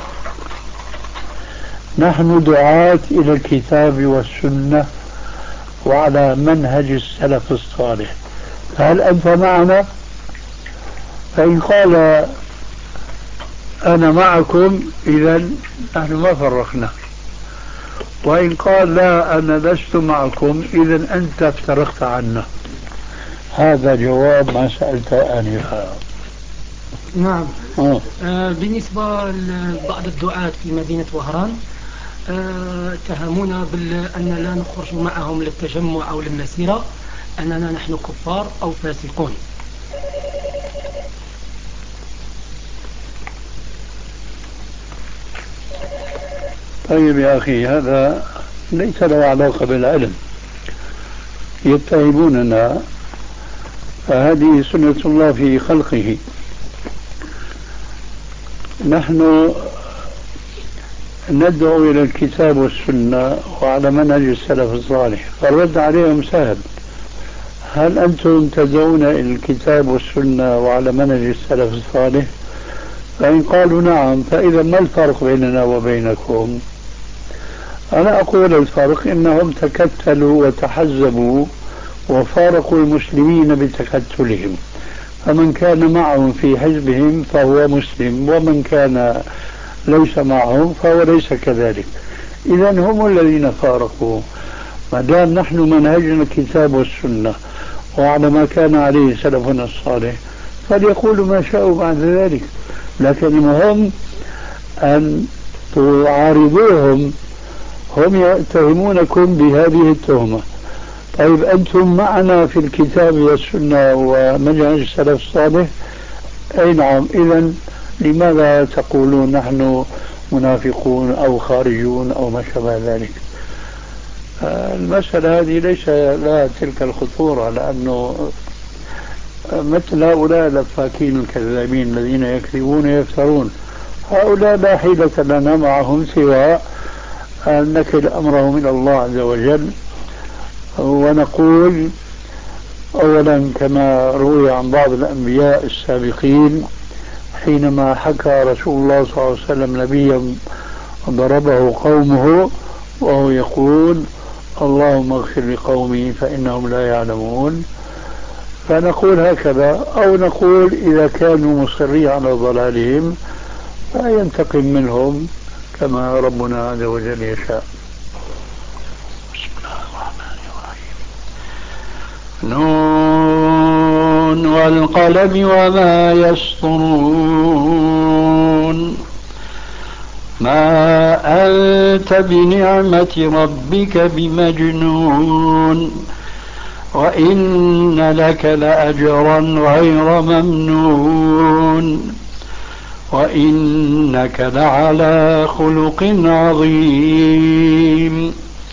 نحن دعاة إلى الكتاب والسنة وعلى منهج السلف الصالح، فهل أنت معنا؟ فإن قال أنا معكم إذن نحن ما فرقنا، وإن قال لا أنا لست معكم إذن أنت افترقت عنا. هذا جواب ما سألت آنفا. نعم. بالنسبة لبعض الدعاة في مدينة وهران اتهمونا بأن لا نخرج معهم للتجمع أو للمسيرة، أننا نحن كفار أو فاسقون. طيب يا أخي، هذا ليس له علاقة بالعلم، يتهموننا، فهذه سنة الله في خلقه. نحن ندعو إلى الكتاب والسنة وعلى منهج السلف الصالح، فالرد عليهم سهل: هل أنتم تدعون إلى الكتاب والسنة وعلى منهج السلف الصالح؟ فإن قالوا نعم، فإذا ما الفرق بيننا وبينكم؟ أنا أقول الفرق إنهم تكتلوا وتحزبوا وفارقوا المسلمين بتكتلهم، فمن كان معهم في حزبهم فهو مسلم، ومن كان ليس معهم فهو ليس كذلك. إذا هم الذين فارقوا. ما دام نحن منهجنا الكتاب والسنة وعلى ما كان عليه سلفنا الصالح فليقولوا ما شاءوا بعد ذلك، لكن المهم أن تعارضوهم. هم يتهمونكم بهذه التهمة. طيب أنتم معنا في الكتاب والسنة ومنهج السلف الصالح؟ أي نعم. إذن لماذا تقولون نحن منافقون أو خارجون أو ما شابه ذلك؟ المسألة هذه ليس لها تلك الخطورة، لأنه مثل هؤلاء الأفاكين الكذابين الذين يكذبون ويفترون، هؤلاء لا حيلة لنا معهم سوى أن نكل أمرهم إلى الله عز وجل، ونقول أولا كما روي عن بعض الأنبياء السابقين حينما حكى رسول الله صلى الله عليه وسلم نبيا ضربه قومه وهو يقول اللهم اغفر لقومي فإنهم لا يعلمون، فنقول هكذا. أو نقول إذا كانوا مصرين على ضلالهم فينتقم منهم كما ربنا عز وجل يشاء. بسم الله الرحمن الرحيم. نون والقلم وما يسطرون. ما أنت بنعمة ربك بمجنون وإن لك لأجرا غير ممنون وإنك لعلى خلق عظيم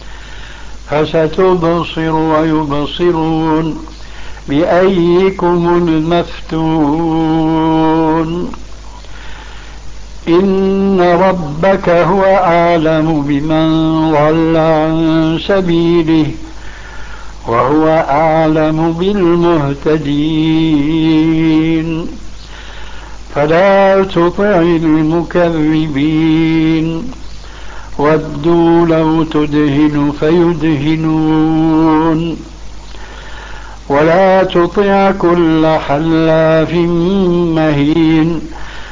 فستبصر ويبصرون بأيكم المفتون إن ربك هو أعلم بمن ضل عن سبيله وهو أعلم بالمهتدين فلا تطع المكذبين ودوا لو تدهن فيدهنون ولا تطع كل حلاف مهين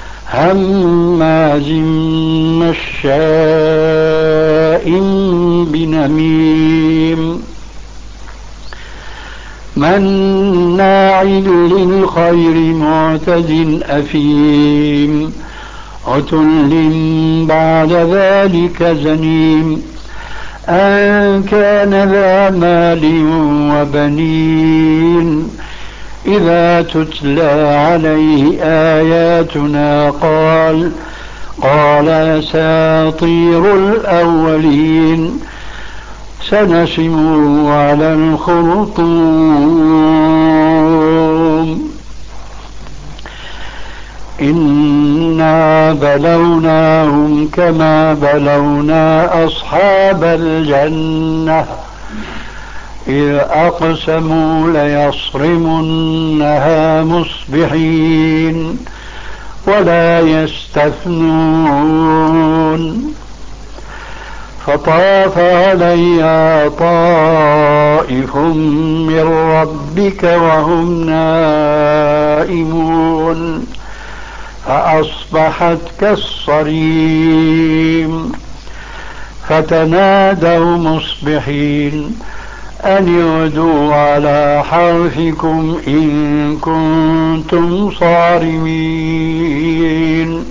هماز مشاء بنميم مناع للخير معتد أثيم عتل بعد ذلك زنيم أن كان ذا مال وبنين إذا تتلى عليه آياتنا قال أساطير الأولين سنسمه على الخرطوم إنا بلوناهم كما بلونا أصحاب الجنة إذ أقسموا ليصرمنها مصبحين ولا يستثنون فطاف عليها طائف من ربك وهم نائمون فأصبحت كالصريم فتنادوا مصبحين أن اغدوا على حرثكم إن كنتم صارمين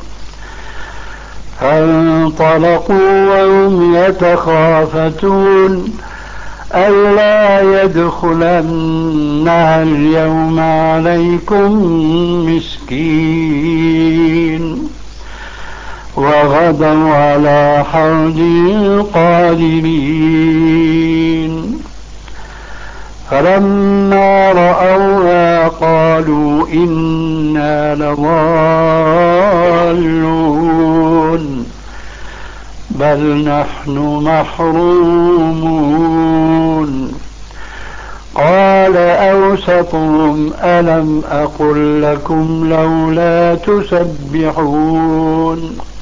فانطلقوا وهم يتخافتون ألا يدخلنها اليوم عليكم مسكين وغدوا على حرد قادرين فلما رأوها قالوا إنا لضالون بل نحن محرومون قال أوسطهم ألم أقل لكم لولا تسبحون